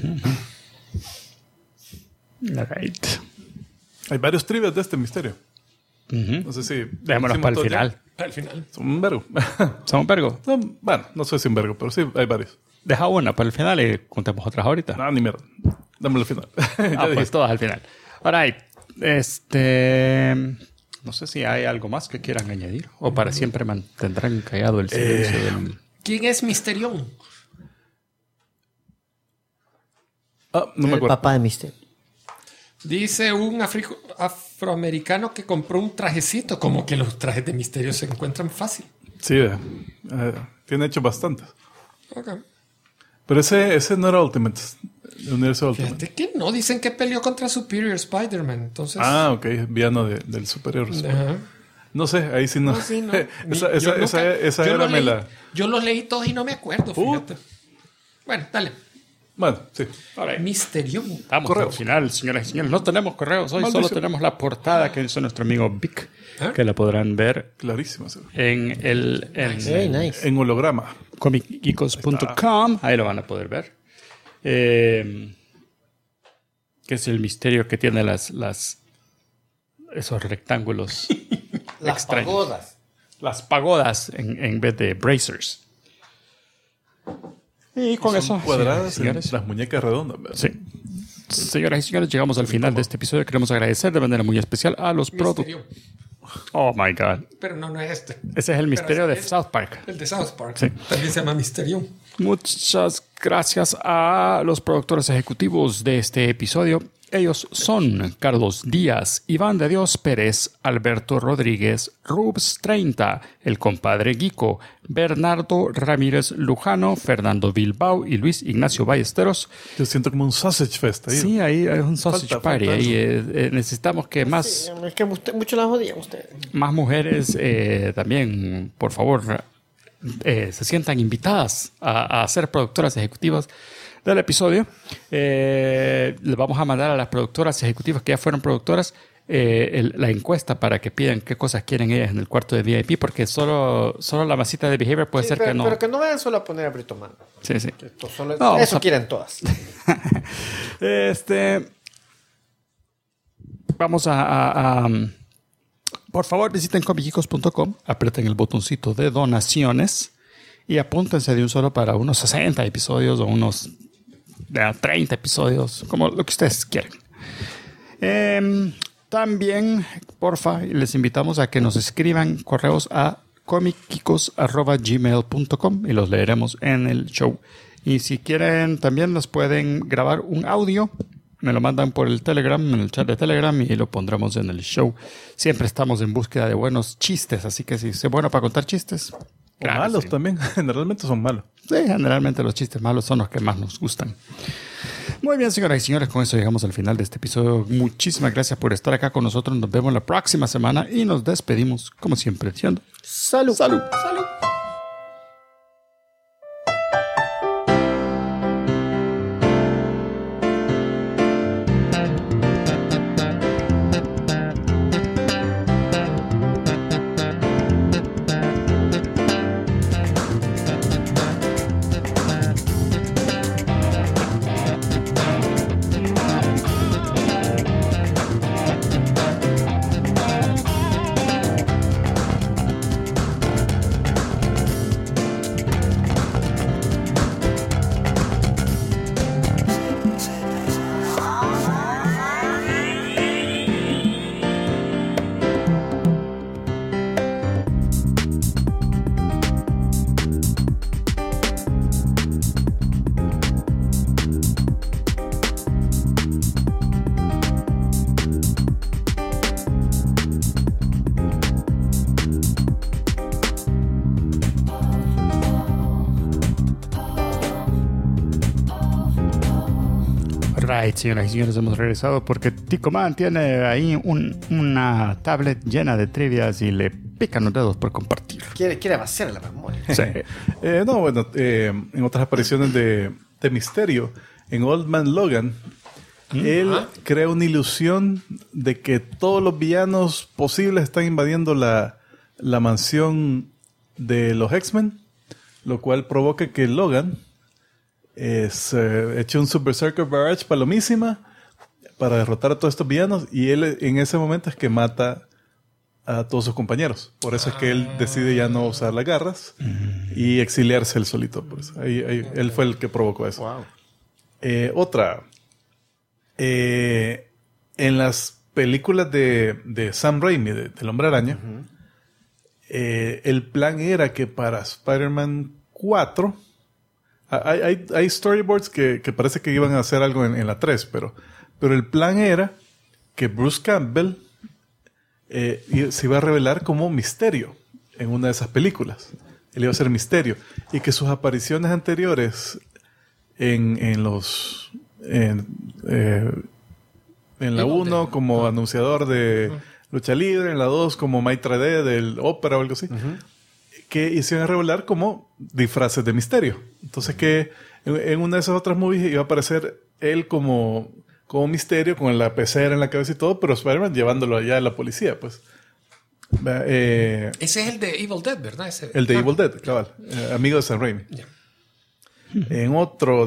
Right. Hay varios trivias de este Misterio. No sé si... Dejémonos para el final. Al final. Son un vergo. ¿Son un vergo? Bueno, no sé si un vergo, pero sí hay varios. Deja una para el final y contemos otras ahorita. No, ni mierda. Dámelo al final. Pues todas al final. Alright. No sé si hay algo más que quieran añadir. O para siempre mantendrán callado el silencio del... ¿Quién es Misterión? No me El acuerdo. papá de Misterio. Dice un afroamericano que compró un trajecito. Como que los trajes de Misterio se encuentran fácil. Sí, tiene hecho bastantes. Okay. Pero ese no era Ultimate. El universo Ultimate. Fíjate que no, dicen que peleó contra Superior Spider-Man. Entonces. Ok, villano del superhéroe. Ajá. No sé, ahí sí no. No, sí, no. esa era Mela. Yo los leí todos y no me acuerdo, fíjate. Bueno, dale. Bueno, sí. Misterio. Estamos al final, señoras y señores. No tenemos correos hoy, Maldición. solo tenemos la portada que hizo nuestro amigo Vic, que la podrán ver Clarísimo. Sí. en Nice. En holograma. comicgeekos.com. Ahí lo van a poder ver. Que es el misterio que tiene esos rectángulos Las extraños. pagodas. Las pagodas en vez de bracers. Y con eso, Cuadradas, señores, las muñecas redondas. ¿verdad? sí. Señoras y señores, llegamos al final de este episodio. Queremos agradecer de manera muy especial a los productores. Misterio. Oh my God. Pero no es este. Ese es el misterio de South Park. El de South Park. Sí. También se llama Misterio. Muchas gracias a los productores ejecutivos de este episodio. Ellos son Carlos Díaz, Iván de Dios Pérez, Alberto Rodríguez, Rubs 30, el compadre Guico, Bernardo Ramírez Lujano, Fernando Bilbao y Luis Ignacio Ballesteros. Yo siento como un sausage fest ahí. Sí, ahí hay un sausage Falta party. eso. Ahí, necesitamos que más... Sí, es que mucho la jodían ustedes. Más mujeres también, por favor, se sientan invitadas a ser productoras ejecutivas del episodio. Le vamos a mandar a las productoras ejecutivas que ya fueron productoras la encuesta para que pidan qué cosas quieren ellas en el cuarto de VIP, porque solo la masita de behavior puede ser pero, que no. Pero que no vayan solo a poner a Brito Man. Sí, sí. No, eso vamos quieren todas. Vamos a por favor, visiten comicgeekos.com, aprieten el botoncito de donaciones y apúntense de un solo para unos 60 episodios o unos 30 episodios, como lo que ustedes quieran. También, porfa, les invitamos a que nos escriban correos a comiquicos@gmail.com y los leeremos en el show. Y si quieren, también nos pueden grabar un audio. Me lo mandan por el Telegram, en el chat de Telegram, y lo pondremos en el show. Siempre estamos en búsqueda de buenos chistes, así que si es bueno para contar chistes. Claro, malos sí. También, generalmente son malos. Sí, generalmente los chistes malos son los que más nos gustan. Muy bien, señoras y señores, con eso llegamos al final de este episodio. Muchísimas gracias por estar acá con nosotros. Nos vemos la próxima semana y nos despedimos, como siempre, diciendo ¡Salud! ¡Salud! ¡Salud! Right, señoras y señores, hemos regresado porque Tico Man tiene ahí una tablet llena de trivias y le pican los dedos por compartir. Quiere vaciar la memoria. Sí. En otras apariciones de Misterio, en Old Man Logan, él crea una ilusión de que todos los villanos posibles están invadiendo la mansión de los X-Men, lo cual provoca que Logan eche un Super Circle Barrage palomísima para derrotar a todos estos villanos, y él en ese momento es que mata a todos sus compañeros. Por eso es que él decide ya no usar las garras y exiliarse él solito. Por eso. Él fue el que provocó eso. Wow. Otra. En las películas de Sam Raimi, del Hombre Araña, el plan era que para Spider-Man 4... Hay storyboards que parece que iban a hacer algo en la 3, pero el plan era que Bruce Campbell se iba a revelar como Misterio en una de esas películas. Él iba a ser Misterio. Y que sus apariciones anteriores en la 1 como anunciador de lucha libre, en la 2 como Maitre D del ópera o algo así, que hicieron revelar como disfraces de Misterio. Entonces que en una de esas otras movies iba a aparecer él como Misterio, con la pecera en la cabeza y todo, pero Spider-Man llevándolo allá a la policía, pues. Ese es el de Evil Dead, ¿verdad? El de Evil Dead, cabal. Amigo de Sam Raimi. Yeah. En otro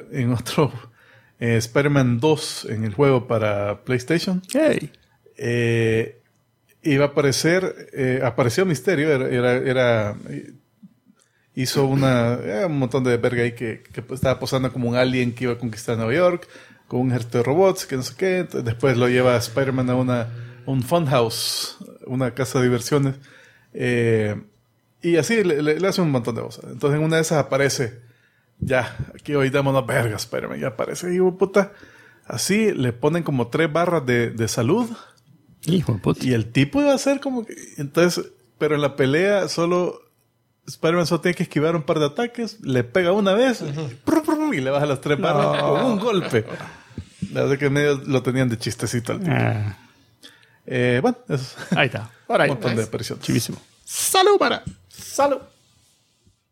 Spider-Man 2 en el juego para PlayStation. Hey. Iba a aparecer, apareció Misterio, hizo un montón de verga ahí que estaba posando como un alien que iba a conquistar Nueva York, con un ejército de robots, que no sé qué. Entonces, después lo lleva a Spider-Man a un funhouse, una casa de diversiones, y así le hace un montón de cosas. Entonces en una de esas aparece, ya, aquí hoy damos una verga Spider-Man, ya aparece, y puta, así le ponen como 3 barras de salud. Hijo de puta. Y el tipo iba a ser como que... Entonces, pero en la pelea Spider-Man solo tiene que esquivar un par de ataques, le pega una vez y le baja las 3 barras con un golpe. La verdad que medio lo tenían de chistecito al tipo. Bueno, eso. Ahí está. Ahora un montón de apariciones. Chivísimo. ¡Salud! ¡Salud!